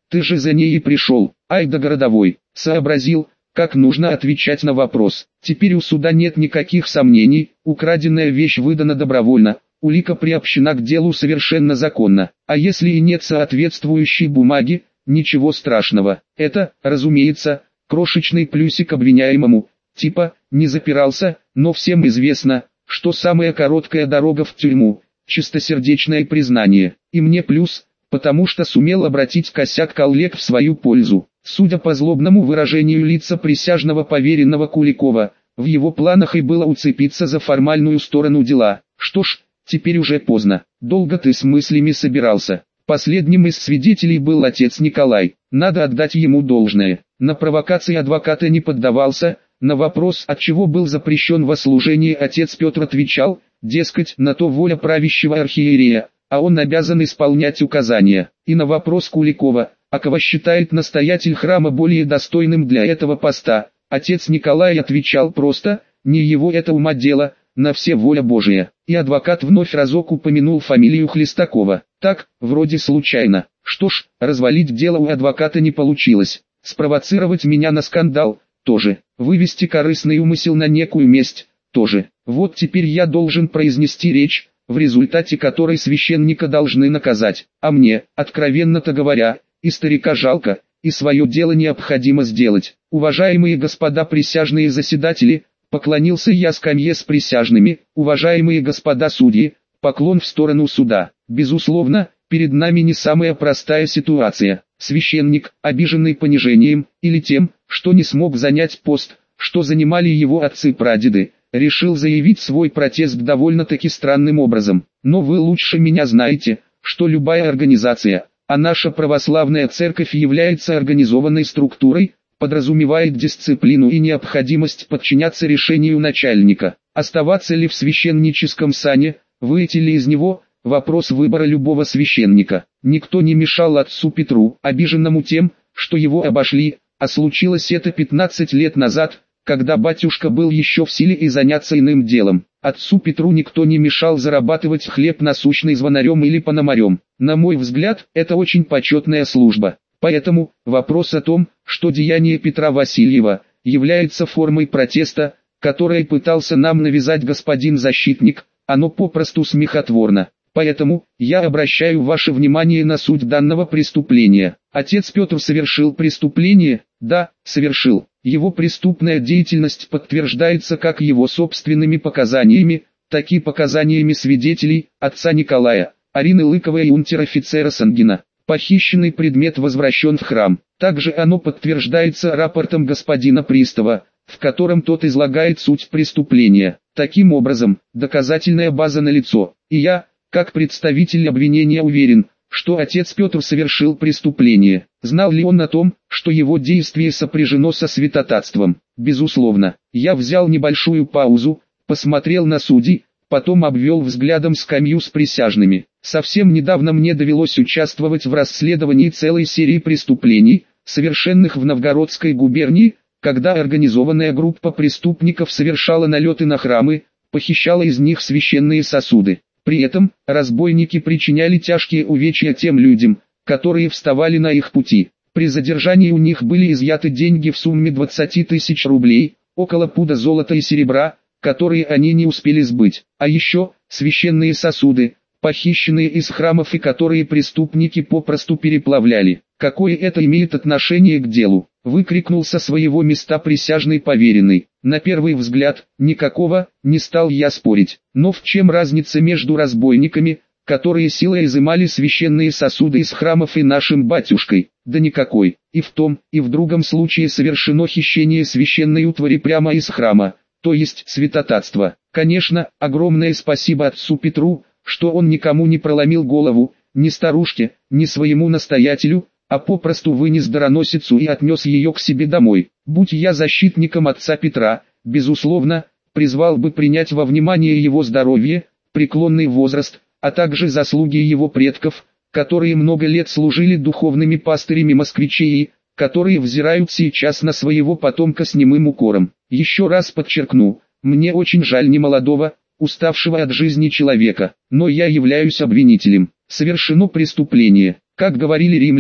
ты же за ней и пришел. Ай да городовой, сообразил, как нужно отвечать на вопрос. Теперь у суда нет никаких сомнений, украденная вещь выдана добровольно, улика приобщена к делу совершенно законно. А если и нет соответствующей бумаги, ничего страшного. Это, разумеется, крошечный плюсик обвиняемому, типа, не запирался, но всем известно, что самая короткая дорога в тюрьму – чистосердечное признание. И мне плюс, потому что сумел обратить косяк коллег в свою пользу. Судя по злобному выражению лица присяжного поверенного Куликова, в его планах и было уцепиться за формальную сторону дела. Что ж, теперь уже поздно. Долго ты с мыслями собирался. Последним из свидетелей был отец Николай. Надо отдать ему должное. На провокации адвоката не поддавался. На вопрос, отчего был запрещен во служении, отец Петр отвечал, дескать, на то воля правящего архиерея, а он обязан исполнять указания. И на вопрос Куликова, а кого считает настоятель храма более достойным для этого поста, отец Николай отвечал просто, не его это ума дело, на все воля Божия. И адвокат вновь разок упомянул фамилию Хлестакова. Так, вроде случайно. Что ж, развалить дело у адвоката не получилось. Спровоцировать меня на скандал – тоже. Вывести корыстный умысел на некую месть – тоже. Вот теперь я должен произнести речь, в результате которой священника должны наказать. А мне, откровенно-то говоря, и старика жалко, и свое дело необходимо сделать. Уважаемые господа присяжные заседатели, поклонился я скамье с присяжными, уважаемые господа судьи, поклон в сторону суда. Безусловно, перед нами не самая простая ситуация. Священник, обиженный понижением, или тем, что не смог занять пост, что занимали его отцы-прадеды, решил заявить свой протест довольно-таки странным образом. Но вы лучше меня знаете, что любая организация, а наша православная церковь является организованной структурой, подразумевает дисциплину и необходимость подчиняться решению начальника. Оставаться ли в священническом сане, выйти ли из него – вопрос выбора любого священника. Никто не мешал отцу Петру, обиженному тем, что его обошли, а случилось это 15 лет назад, когда батюшка был еще в силе и заняться иным делом. Отцу Петру никто не мешал зарабатывать хлеб насущный звонарем или пономарем. На мой взгляд, это очень почетная служба. Поэтому, вопрос о том, что деяние Петра Васильева является формой протеста, который пытался нам навязать господин защитник, оно попросту смехотворно. Поэтому, я обращаю ваше внимание на суть данного преступления. Отец Петр совершил преступление? Да, совершил. Его преступная деятельность подтверждается как его собственными показаниями, так и показаниями свидетелей, отца Николая, Арины Лыковой и унтер-офицера Сангина. Похищенный предмет возвращен в храм. Также оно подтверждается рапортом господина пристава, в котором тот излагает суть преступления. Таким образом, доказательная база налицо, и я, как представитель обвинения, уверен, что отец Петр совершил преступление. Знал ли он о том, что его действие сопряжено со святотатством? Безусловно. Я взял небольшую паузу, посмотрел на судей, потом обвел взглядом скамью с присяжными. Совсем недавно мне довелось участвовать в расследовании целой серии преступлений, совершенных в Новгородской губернии, когда организованная группа преступников совершала налеты на храмы, похищала из них священные сосуды. При этом, разбойники причиняли тяжкие увечья тем людям, которые вставали на их пути. При задержании у них были изъяты деньги в сумме 20 тысяч рублей, около пуда золота и серебра, которые они не успели сбыть. А еще, священные сосуды, похищенные из храмов и которые преступники попросту переплавляли. Какое это имеет отношение к делу? Выкрикнул со своего места присяжный поверенный. На первый взгляд, никакого, не стал я спорить. Но в чем разница между разбойниками, которые силой изымали священные сосуды из храмов, и нашим батюшкой? Да никакой. И в том, и в другом случае совершено хищение священной утвари прямо из храма, то есть святотатство. Конечно, огромное спасибо отцу Петру, что он никому не проломил голову, ни старушке, ни своему настоятелю, а попросту вынес дароносицу и отнес ее к себе домой. Будь я защитником отца Петра, безусловно, призвал бы принять во внимание его здоровье, преклонный возраст, а также заслуги его предков, которые много лет служили духовными пастырями москвичей и, которые взирают сейчас на своего потомка с немым укором. Еще раз подчеркну, мне очень жаль немолодого, уставшего от жизни человека, но я являюсь обвинителем. Совершено преступление. Как говорили римляне,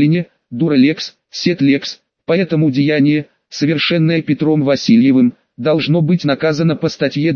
дуралекс, сетлекс, поэтому деяние, совершенное Петром Васильевым, должно быть наказано по статье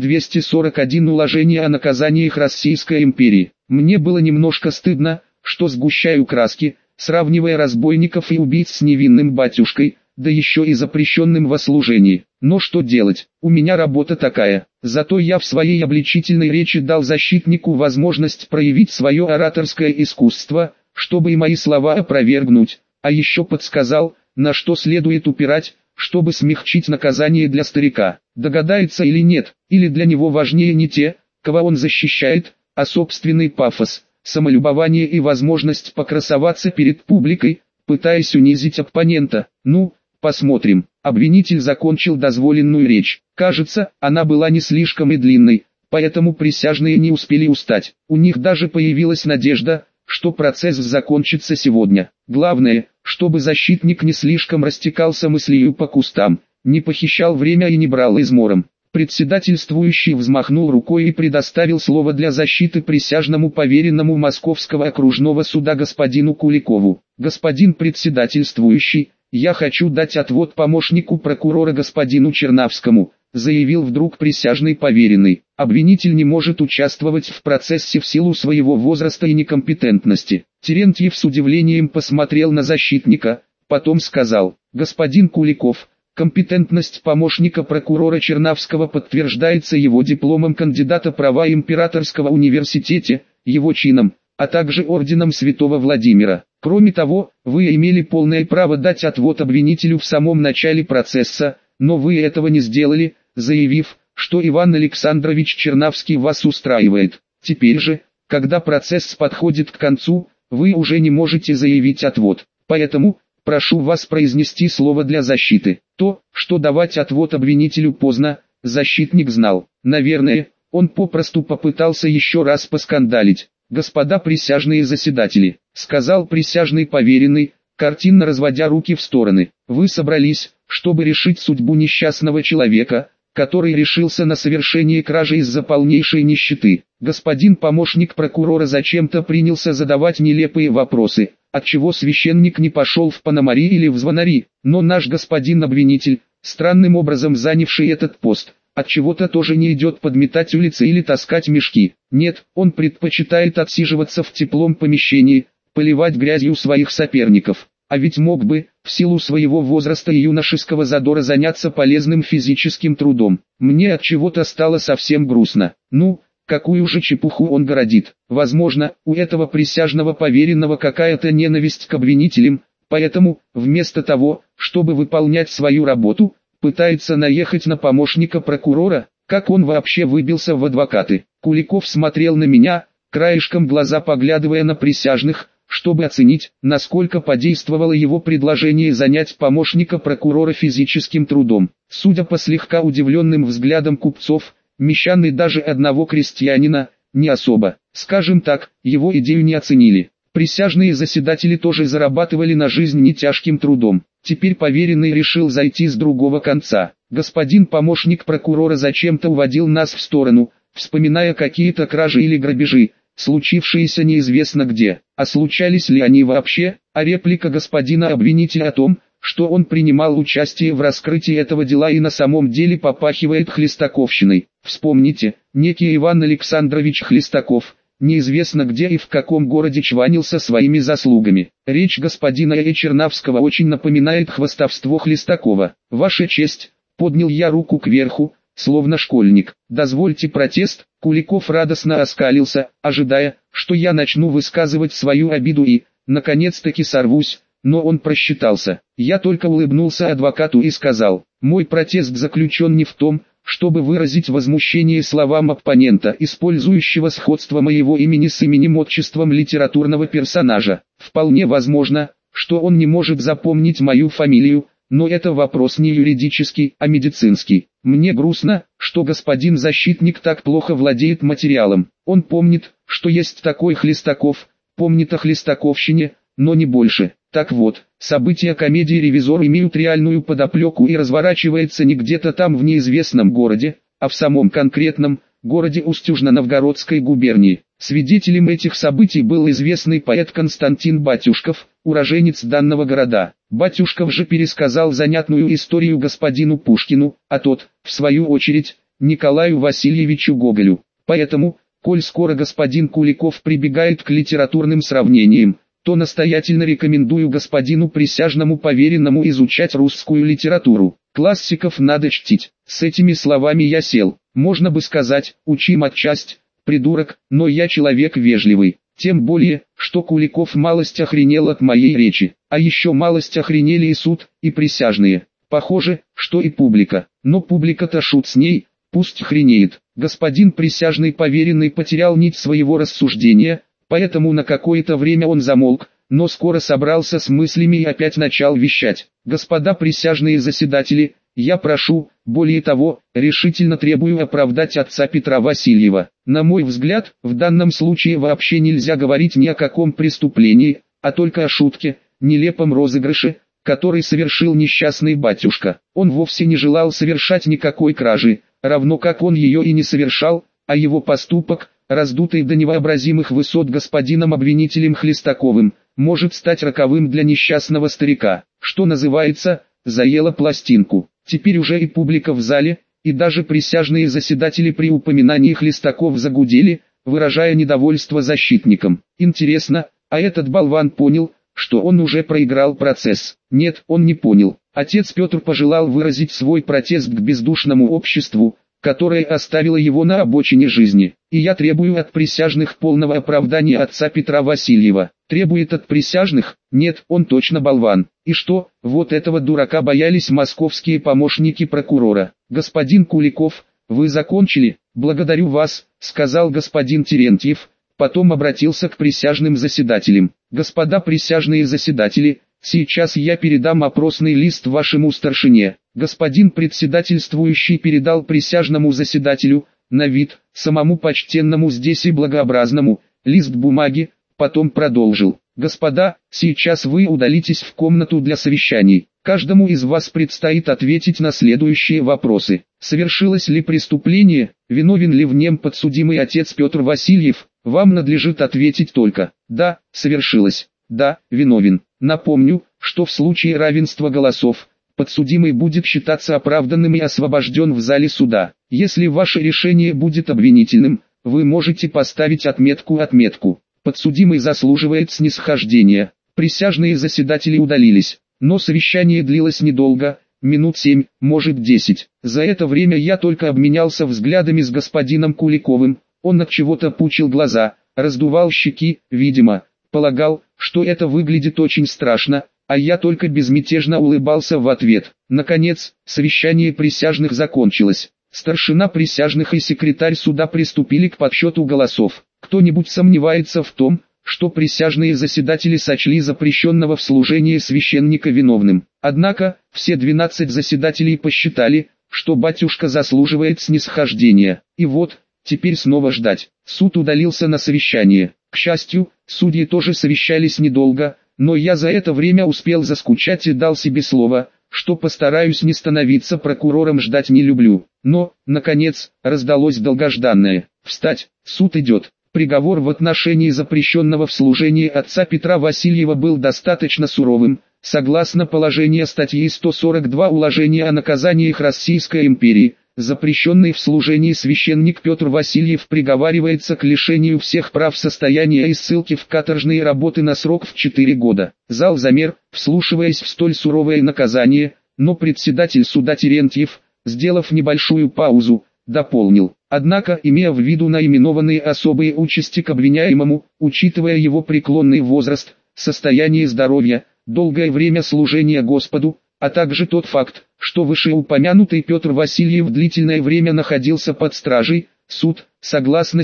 241 Уложения о наказаниях Российской империи. Мне было немножко стыдно, что сгущаю краски, сравнивая разбойников и убийц с невинным батюшкой, да еще и запрещенным во служении. Но что делать, у меня работа такая. Зато я в своей обличительной речи дал защитнику возможность проявить свое ораторское искусство, чтобы и мои слова опровергнуть, а еще подсказал, на что следует упирать, чтобы смягчить наказание для старика. Догадается или нет, или для него важнее не те, кого он защищает, а собственный пафос, самолюбование и возможность покрасоваться перед публикой, пытаясь унизить оппонента. Ну, посмотрим. Обвинитель закончил дозволенную речь. Кажется, она была не слишком и длинной, поэтому присяжные не успели устать. У них даже появилась надежда, что процесс закончится сегодня. Главное, чтобы защитник не слишком растекался мыслью по кустам, не похищал время и не брал измором. Председательствующий взмахнул рукой и предоставил слово для защиты присяжному поверенному Московского окружного суда господину Куликову. Господин председательствующий, я хочу дать отвод помощнику прокурора господину Чернавскому, заявил вдруг присяжный поверенный. Обвинитель не может участвовать в процессе в силу своего возраста и некомпетентности. Терентьев с удивлением посмотрел на защитника, потом сказал: господин Куликов, компетентность помощника прокурора Чернавского подтверждается его дипломом кандидата права Императорского университета, его чином, а также орденом Святого Владимира. Кроме того, вы имели полное право дать отвод обвинителю в самом начале процесса, но вы этого не сделали, заявив, что Иван Александрович Чернавский вас устраивает. Теперь же, когда процесс подходит к концу, вы уже не можете заявить отвод. Поэтому, прошу вас произнести слово для защиты. То, что давать отвод обвинителю поздно, защитник знал. Наверное, он попросту попытался еще раз поскандалить. «Господа присяжные заседатели», — сказал присяжный поверенный, картинно разводя руки в стороны, — «вы собрались, чтобы решить судьбу несчастного человека, который решился на совершение кражи из-за полнейшей нищеты. Господин помощник прокурора зачем-то принялся задавать нелепые вопросы, отчего священник не пошел в пономари или в звонари, но наш господин обвинитель, странным образом занявший этот пост, отчего-то тоже не идет подметать улицы или таскать мешки. Нет, он предпочитает отсиживаться в теплом помещении, поливать грязью своих соперников. А ведь мог бы, в силу своего возраста и юношеского задора, заняться полезным физическим трудом. Мне от чего-то стало совсем грустно. Ну, какую же чепуху он городит. Возможно, у этого присяжного поверенного какая-то ненависть к обвинителям, поэтому, вместо того, чтобы выполнять свою работу, пытается наехать на помощника прокурора. Как он вообще выбился в адвокаты? Куликов смотрел на меня, краешком глаза поглядывая на присяжных, чтобы оценить, насколько подействовало его предложение занять помощника прокурора физическим трудом. Судя по слегка удивленным взглядам купцов, мещан и даже одного крестьянина, не особо. Скажем так, его идею не оценили. Присяжные заседатели тоже зарабатывали на жизнь не тяжким трудом. Теперь поверенный решил зайти с другого конца. Господин помощник прокурора зачем-то уводил нас в сторону, вспоминая какие-то кражи или грабежи, случившиеся неизвестно где, а случались ли они вообще, а реплика господина обвинителя о том, что он принимал участие в раскрытии этого дела и на самом деле попахивает хлестаковщиной. Вспомните, некий Иван Александрович Хлестаков, неизвестно где и в каком городе чванился своими заслугами. Речь господина Чернавского очень напоминает хвастовство Хлестакова. Ваша честь, поднял я руку кверху, словно школьник. Дозвольте протест. Куликов радостно оскалился, ожидая, что я начну высказывать свою обиду и, наконец-таки сорвусь, но он просчитался. Я только улыбнулся адвокату и сказал: мой протест заключен не в том, чтобы выразить возмущение словам оппонента, использующего сходство моего имени с именем-отчеством литературного персонажа. Вполне возможно, что он не может запомнить мою фамилию, но это вопрос не юридический, а медицинский. Мне грустно, что господин защитник так плохо владеет материалом. Он помнит, что есть такой Хлестаков, помнит о хлестаковщине, но не больше. Так вот, события комедии «Ревизор» имеют реальную подоплеку и разворачивается не где-то там в неизвестном городе, а в самом конкретном городе Устюжно-Новгородской губернии. Свидетелем этих событий был известный поэт Константин Батюшков, уроженец данного города. Батюшков же пересказал занятную историю господину Пушкину, а тот, в свою очередь, Николаю Васильевичу Гоголю. Поэтому, коль скоро господин Куликов прибегает к литературным сравнениям, то настоятельно рекомендую господину присяжному поверенному изучать русскую литературу. Классиков надо чтить. С этими словами я сел. Можно бы сказать, учи матчасть, придурок, но я человек вежливый. Тем более, что Куликов малость охренел от моей речи. А еще малость охренели и суд, и присяжные. Похоже, что и публика. Но публика-то шут с ней, пусть хренеет. Господин присяжный поверенный потерял нить своего рассуждения, поэтому на какое-то время он замолк, но скоро собрался с мыслями и опять начал вещать. Господа присяжные заседатели, я прошу, более того, решительно требую оправдать отца Петра Васильева. На мой взгляд, в данном случае вообще нельзя говорить ни о каком преступлении, а только о шутке, нелепом розыгрыше, который совершил несчастный батюшка. Он вовсе не желал совершать никакой кражи, равно как он ее и не совершал, а его поступок, раздутый до невообразимых высот господином обвинителем Хлестаковым, может стать роковым для несчастного старика, что называется, заело пластинку. Теперь уже и публика в зале, и даже присяжные заседатели при упоминании Хлестаков загудели, выражая недовольство защитникам. Интересно, а этот болван понял, что он уже проиграл процесс? Нет, он не понял. Отец Петр пожелал выразить свой протест к бездушному обществу, которое оставило его на обочине жизни. И я требую от присяжных полного оправдания отца Петра Васильева. Требует от присяжных? Нет, он точно болван. И что, вот этого дурака боялись московские помощники прокурора. Господин Куликов, вы закончили? Благодарю вас, сказал господин Терентьев, потом обратился к присяжным заседателям. Господа присяжные заседатели, сейчас я передам опросный лист вашему старшине. Господин председательствующий передал присяжному заседателю, на вид, самому почтенному здесь и благообразному, лист бумаги, потом продолжил. Господа, сейчас вы удалитесь в комнату для совещаний. Каждому из вас предстоит ответить на следующие вопросы. Совершилось ли преступление, виновен ли в нем подсудимый отец Петр Васильев? Вам надлежит ответить только «да, совершилось», «да, виновен». Напомню, что в случае равенства голосов, подсудимый будет считаться оправданным и освобожден в зале суда. Если ваше решение будет обвинительным, вы можете поставить отметку. Подсудимый заслуживает снисхождения. Присяжные заседатели удалились, но совещание длилось недолго, минут 7, может 10. За это время я только обменялся взглядами с господином Куликовым. Он от чего-то пучил глаза, раздувал щеки, видимо, полагал, что это выглядит очень страшно, а я только безмятежно улыбался в ответ. Наконец, совещание присяжных закончилось. Старшина присяжных и секретарь суда приступили к подсчету голосов. Кто-нибудь сомневается в том, что присяжные заседатели сочли запрещенного в служении священника виновным? Однако, все 12 заседателей посчитали, что батюшка заслуживает снисхождения. И вот, теперь снова ждать. Суд удалился на совещание. К счастью, судьи тоже совещались недолго, но я за это время успел заскучать и дал себе слово, что постараюсь не становиться прокурором, ждать не люблю. Но, наконец, раздалось долгожданное: «Встать, суд идет». Приговор в отношении запрещенного в служении отца Петра Васильева был достаточно суровым, согласно положению статьи 142 Уложения о наказаниях Российской империи. Запрещенный в служении священник Петр Васильев приговаривается к лишению всех прав, состояния и ссылке в каторжные работы на срок в 4 года. Зал замер, вслушиваясь в столь суровое наказание, но председатель суда Терентьев, сделав небольшую паузу, дополнил: однако, имея в виду наименованные особые участи к обвиняемому, учитывая его преклонный возраст, состояние здоровья, долгое время служения Господу, а также тот факт, что вышеупомянутый Петр Васильев длительное время находился под стражей, суд, согласно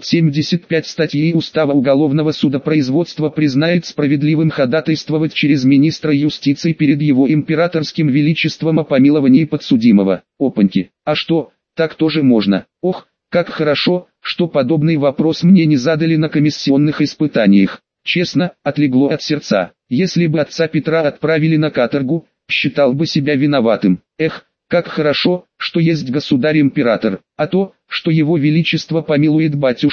775 статьи Устава уголовного судопроизводства, признает справедливым ходатайствовать через министра юстиции перед его императорским величеством о помиловании подсудимого. Опаньки, а что, так тоже можно? Ох, как хорошо, что подобный вопрос мне не задали на комиссионных испытаниях. Честно, отлегло от сердца. Если бы отца Петра отправили на каторгу, считал бы себя виноватым. Эх, как хорошо, что есть государь-император, а то, что его величество помилует батюшку,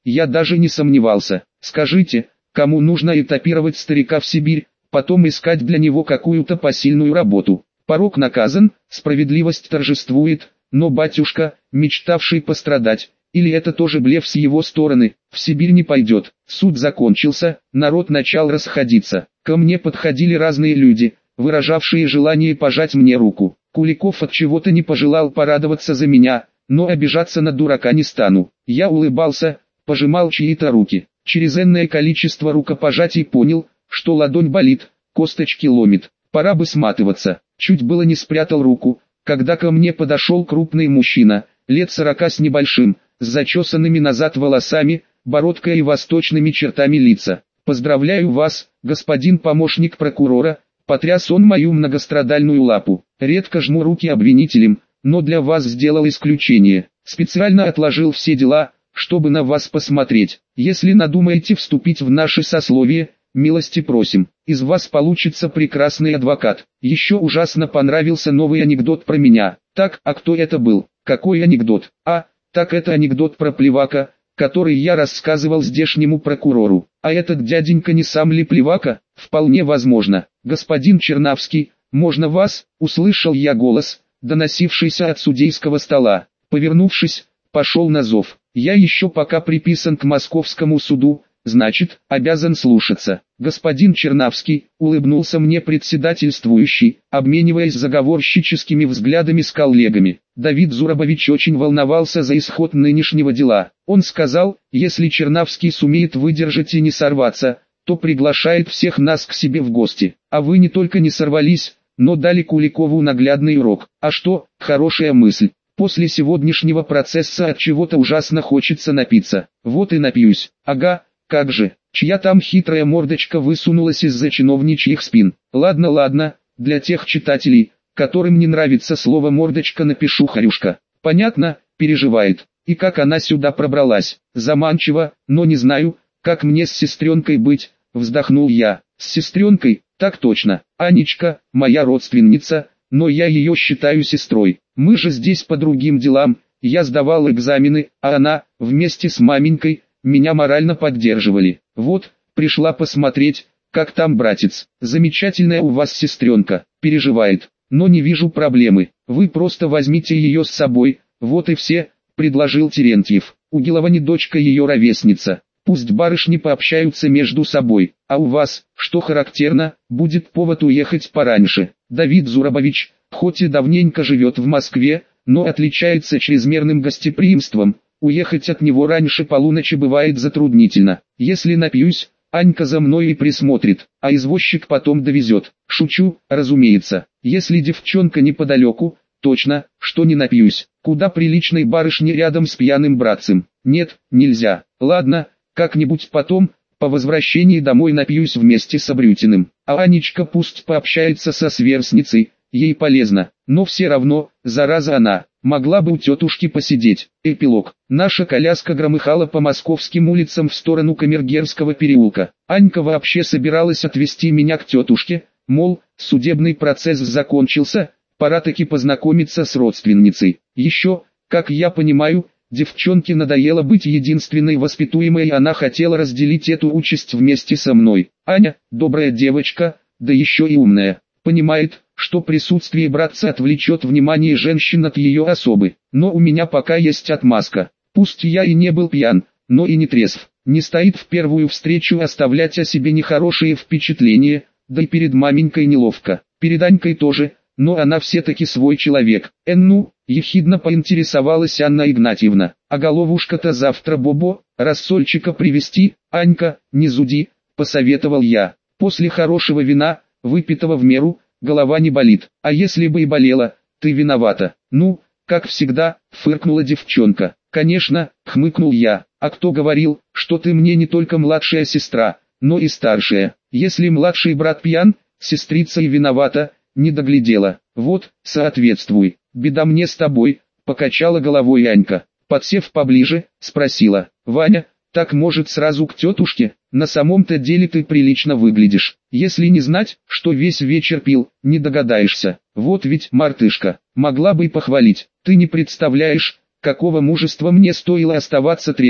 я даже не сомневался. Скажите, кому нужно этапировать старика в Сибирь, потом искать для него какую-то посильную работу? Порок наказан, справедливость торжествует, но батюшка, мечтавший пострадать, или это тоже блеф с его стороны, в Сибирь не пойдет. Суд закончился, народ начал расходиться. Ко мне подходили разные люди, выражавшие желание пожать мне руку. Куликов от чего-то не пожелал порадоваться за меня, но обижаться на дурака не стану. Я улыбался, пожимал чьи-то руки. Через энное количество рукопожатий понял, что ладонь болит, косточки ломит. Пора бы сматываться. Чуть было не спрятал руку, когда ко мне подошел крупный мужчина, лет 40 с небольшим, с зачесанными назад волосами, бородкой и восточными чертами лица. «Поздравляю вас, господин помощник прокурора», потряс он мою многострадальную лапу. «Редко жму руки обвинителям, но для вас сделал исключение. Специально отложил все дела, чтобы на вас посмотреть. Если надумаете вступить в наше сословие, милости просим. Из вас получится прекрасный адвокат». Еще ужасно понравился новый анекдот про меня. Так, а кто это был? Какой анекдот? Так это анекдот про Плевака, который я рассказывал здешнему прокурору. А этот дяденька не сам ли Плевака? Вполне возможно. «Господин Чернавский, можно вас?» — услышал я голос, доносившийся от судейского стола. Повернувшись, пошел на зов. Я еще пока приписан к московскому суду, значит, обязан слушаться. «Господин Чернавский», — улыбнулся мне председательствующий, обмениваясь заговорщическими взглядами с коллегами. Давид Зурабович очень волновался за исход нынешнего дела. Он сказал, если Чернавский сумеет выдержать и не сорваться, то приглашает всех нас к себе в гости. А вы не только не сорвались, но дали Куликову наглядный урок. А что, хорошая мысль. После сегодняшнего процесса от чего-то ужасно хочется напиться. Вот и напьюсь. Ага, как же, чья там хитрая мордочка высунулась из-за чиновничьих спин. Ладно, для тех читателей, которым не нравится слово «мордочка», напишу «хорюшка». Понятно, переживает. И как она сюда пробралась? Заманчиво, но не знаю, как мне с сестренкой быть, вздохнул я. С сестренкой, так точно. Анечка, моя родственница, но я ее считаю сестрой. Мы же здесь по другим делам, я сдавал экзамены, а она, вместе с маменькой, меня морально поддерживали. Вот, пришла посмотреть, как там братец. Замечательная у вас сестренка, переживает, но не вижу проблемы. Вы просто возьмите ее с собой, вот и все, предложил Терентьев. У Гиловани дочка ее ровесница. Пусть барышни пообщаются между собой, а у вас, что характерно, будет повод уехать пораньше. Давид Зурабович, хоть и давненько живет в Москве, но отличается чрезмерным гостеприимством. Уехать от него раньше полуночи бывает затруднительно. Если напьюсь, Анька за мной и присмотрит, а извозчик потом довезет. Шучу, разумеется. Если девчонка неподалеку, точно, что не напьюсь. Куда приличной барышне рядом с пьяным братцем? Нет, нельзя. Ладно, как-нибудь потом, по возвращении домой напьюсь вместе с Абрютиным. А Анечка пусть пообщается со сверстницей, ей полезно. Но все равно, зараза она, могла бы у тетушки посидеть. Эпилог. Наша коляска громыхала по московским улицам в сторону Камергерского переулка. Анька вообще собиралась отвезти меня к тетушке, мол, судебный процесс закончился, пора таки познакомиться с родственницей. Еще, как я понимаю, девчонке надоело быть единственной воспитуемой, и она хотела разделить эту участь вместе со мной. Аня, добрая девочка, да еще и умная, понимает, что присутствие братца отвлечет внимание женщин от ее особы. Но у меня пока есть отмазка. Пусть я и не был пьян, но и не трезв. Не стоит в первую встречу оставлять о себе нехорошие впечатления, да и перед маменькой неловко. Перед Анькой тоже, но она все-таки свой человек. Ну, ехидно поинтересовалась Анна Игнатьевна. А головушка-то завтра Бобо, рассольчика привезти? Анька, не зуди, посоветовал я. После хорошего вина, выпитого в меру, голова не болит. А если бы и болела, ты виновата. Ну, как всегда, фыркнула девчонка. Конечно, хмыкнул я. А кто говорил, что ты мне не только младшая сестра, но и старшая? Если младший брат пьян, сестрица и виновата, не доглядела. Вот, соответствуй. Беда мне с тобой, покачала головой Анька. Подсев поближе, спросила. Ваня, так может сразу к тетушке? На самом-то деле ты прилично выглядишь. Если не знать, что весь вечер пил, не догадаешься. Вот ведь мартышка, могла бы и похвалить. Ты не представляешь, какого мужества мне стоило оставаться трезвым.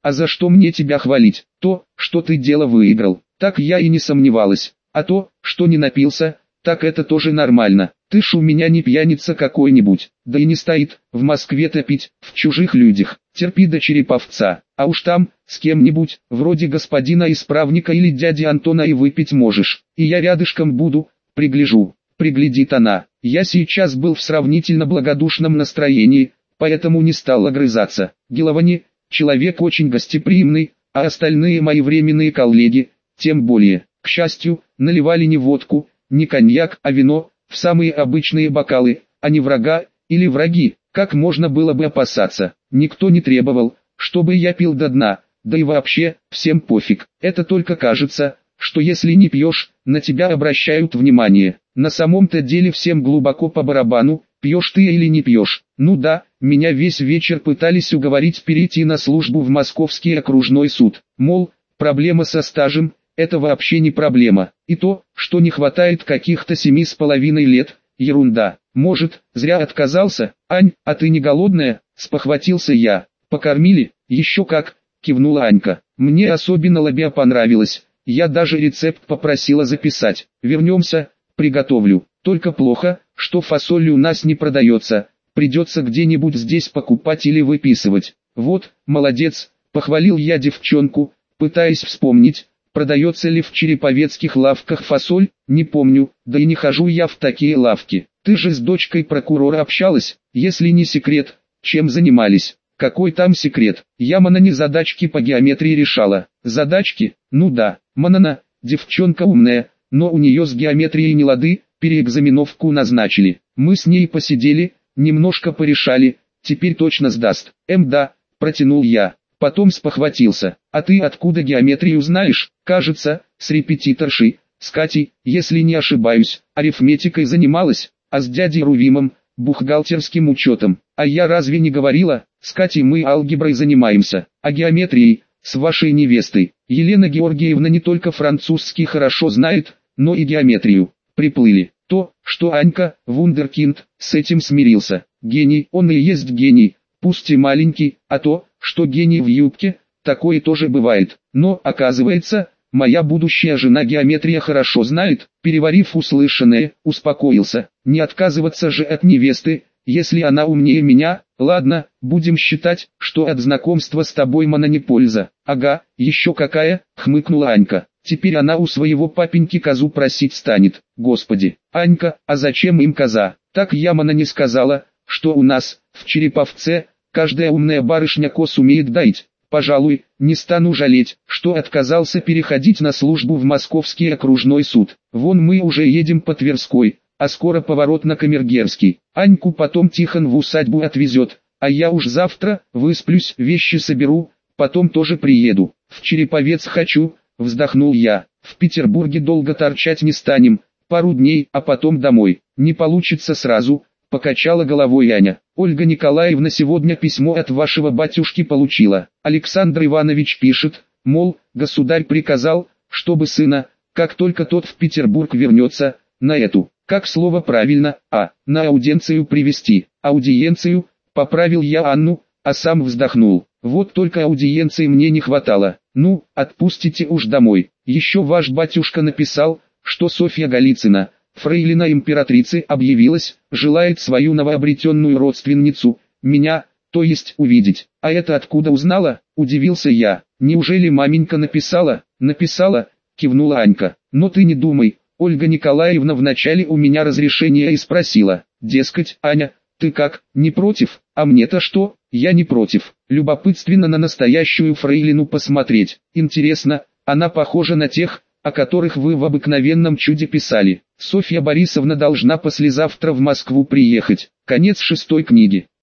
А за что мне тебя хвалить? То, что ты дело выиграл, так я и не сомневалась. А то, что не напился, так это тоже нормально. Ты ж у меня не пьяница какой-нибудь, да и не стоит в Москве-то пить, в чужих людях. Терпи до Череповца, а уж там, с кем-нибудь, вроде господина исправника или дяди Антона и выпить можешь. И я рядышком буду, пригляжу. Приглядит она. Я сейчас был в сравнительно благодушном настроении, поэтому не стал огрызаться. Геловани, человек очень гостеприимный, а остальные мои временные коллеги, тем более. К счастью, наливали не водку, не коньяк, а вино, в самые обычные бокалы, а не врага, или враги, как можно было бы опасаться. Никто не требовал, чтобы я пил до дна, да и вообще, всем пофиг. Это только кажется, что если не пьешь, на тебя обращают внимание. На самом-то деле всем глубоко по барабану, пьешь ты или не пьешь. Ну да, меня весь вечер пытались уговорить перейти на службу в Московский окружной суд. Мол, проблема со стажем, это вообще не проблема. И то, что не хватает каких-то 7,5 лет, ерунда. Может, зря отказался? Ань, а ты не голодная? Спохватился я. Покормили? Еще как, кивнула Анька. Мне особенно лобя понравилось. Я даже рецепт попросила записать. Вернемся, приготовлю. Только плохо, что фасоль у нас не продается. Придется где-нибудь здесь покупать или выписывать. Вот, молодец, похвалил я девчонку, пытаясь вспомнить, продается ли в череповецких лавках фасоль, не помню, да и не хожу я в такие лавки. Ты же с дочкой прокурора общалась, если не секрет, чем занимались? Какой там секрет? Я Манане задачки по геометрии решала. Задачки? Ну да, Манана, девчонка умная, но у нее с геометрией не лады, переэкзаменовку назначили. Мы с ней посидели, немножко порешали, теперь точно сдаст. Да, протянул я, потом спохватился. А ты откуда геометрию знаешь? Кажется, с репетиторшей, с Катей, если не ошибаюсь, арифметикой занималась, а с дядей Рувимом, бухгалтерским учетом. А я разве не говорила, с Катей мы алгеброй занимаемся, а геометрией, с вашей невестой. Елена Георгиевна не только французский хорошо знает, но и геометрию. Приплыли. То, что Анька, вундеркинд, с этим смирился. Гений, он и есть гений, пусть и маленький, а то, что гений в юбке, такое тоже бывает. Но, оказывается, моя будущая жена геометрия хорошо знает. Переварив услышанное, успокоился. Не отказываться же от невесты, если она умнее меня. Ладно, будем считать, что от знакомства с тобой Мана не польза. Ага, еще какая, хмыкнула Анька. Теперь она у своего папеньки козу просить станет. Господи, Анька, а зачем им коза? Так я Мана не сказала, что у нас, в Череповце, каждая умная барышня коз умеет доить. Пожалуй, не стану жалеть, что отказался переходить на службу в Московский окружной суд. Вон мы уже едем по Тверской, а скоро поворот на Камергерский. Аньку потом Тихон в усадьбу отвезет, а я уж завтра высплюсь, вещи соберу, потом тоже приеду. В Череповец хочу, вздохнул я. В Петербурге долго торчать не станем, пару дней, а потом домой. Не получится сразу, покачала головой Аня. Ольга Николаевна сегодня письмо от вашего батюшки получила. Александр Иванович пишет, мол, государь приказал, чтобы сына, как только тот в Петербург вернется, на эту, как слово правильно, на аудиенцию привести. Аудиенцию, поправил я Анну, а сам вздохнул. Вот только аудиенции мне не хватало. Ну, отпустите уж домой. Еще ваш батюшка написал, что Софья Голицына, фрейлина императрицы, объявилась, желает свою новообретенную родственницу, меня, то есть увидеть. А это откуда узнала? Удивился я. Неужели маменька написала? Написала, кивнула Анька. Но ты не думай, Ольга Николаевна вначале у меня разрешения и спросила. Дескать, Аня, ты как, не против? А мне-то что? Я не против. Любопытственно на настоящую фрейлину посмотреть. Интересно, она похожа на тех, о которых вы в обыкновенном чуде писали. Софья Борисовна должна послезавтра в Москву приехать. Конец 6 книги.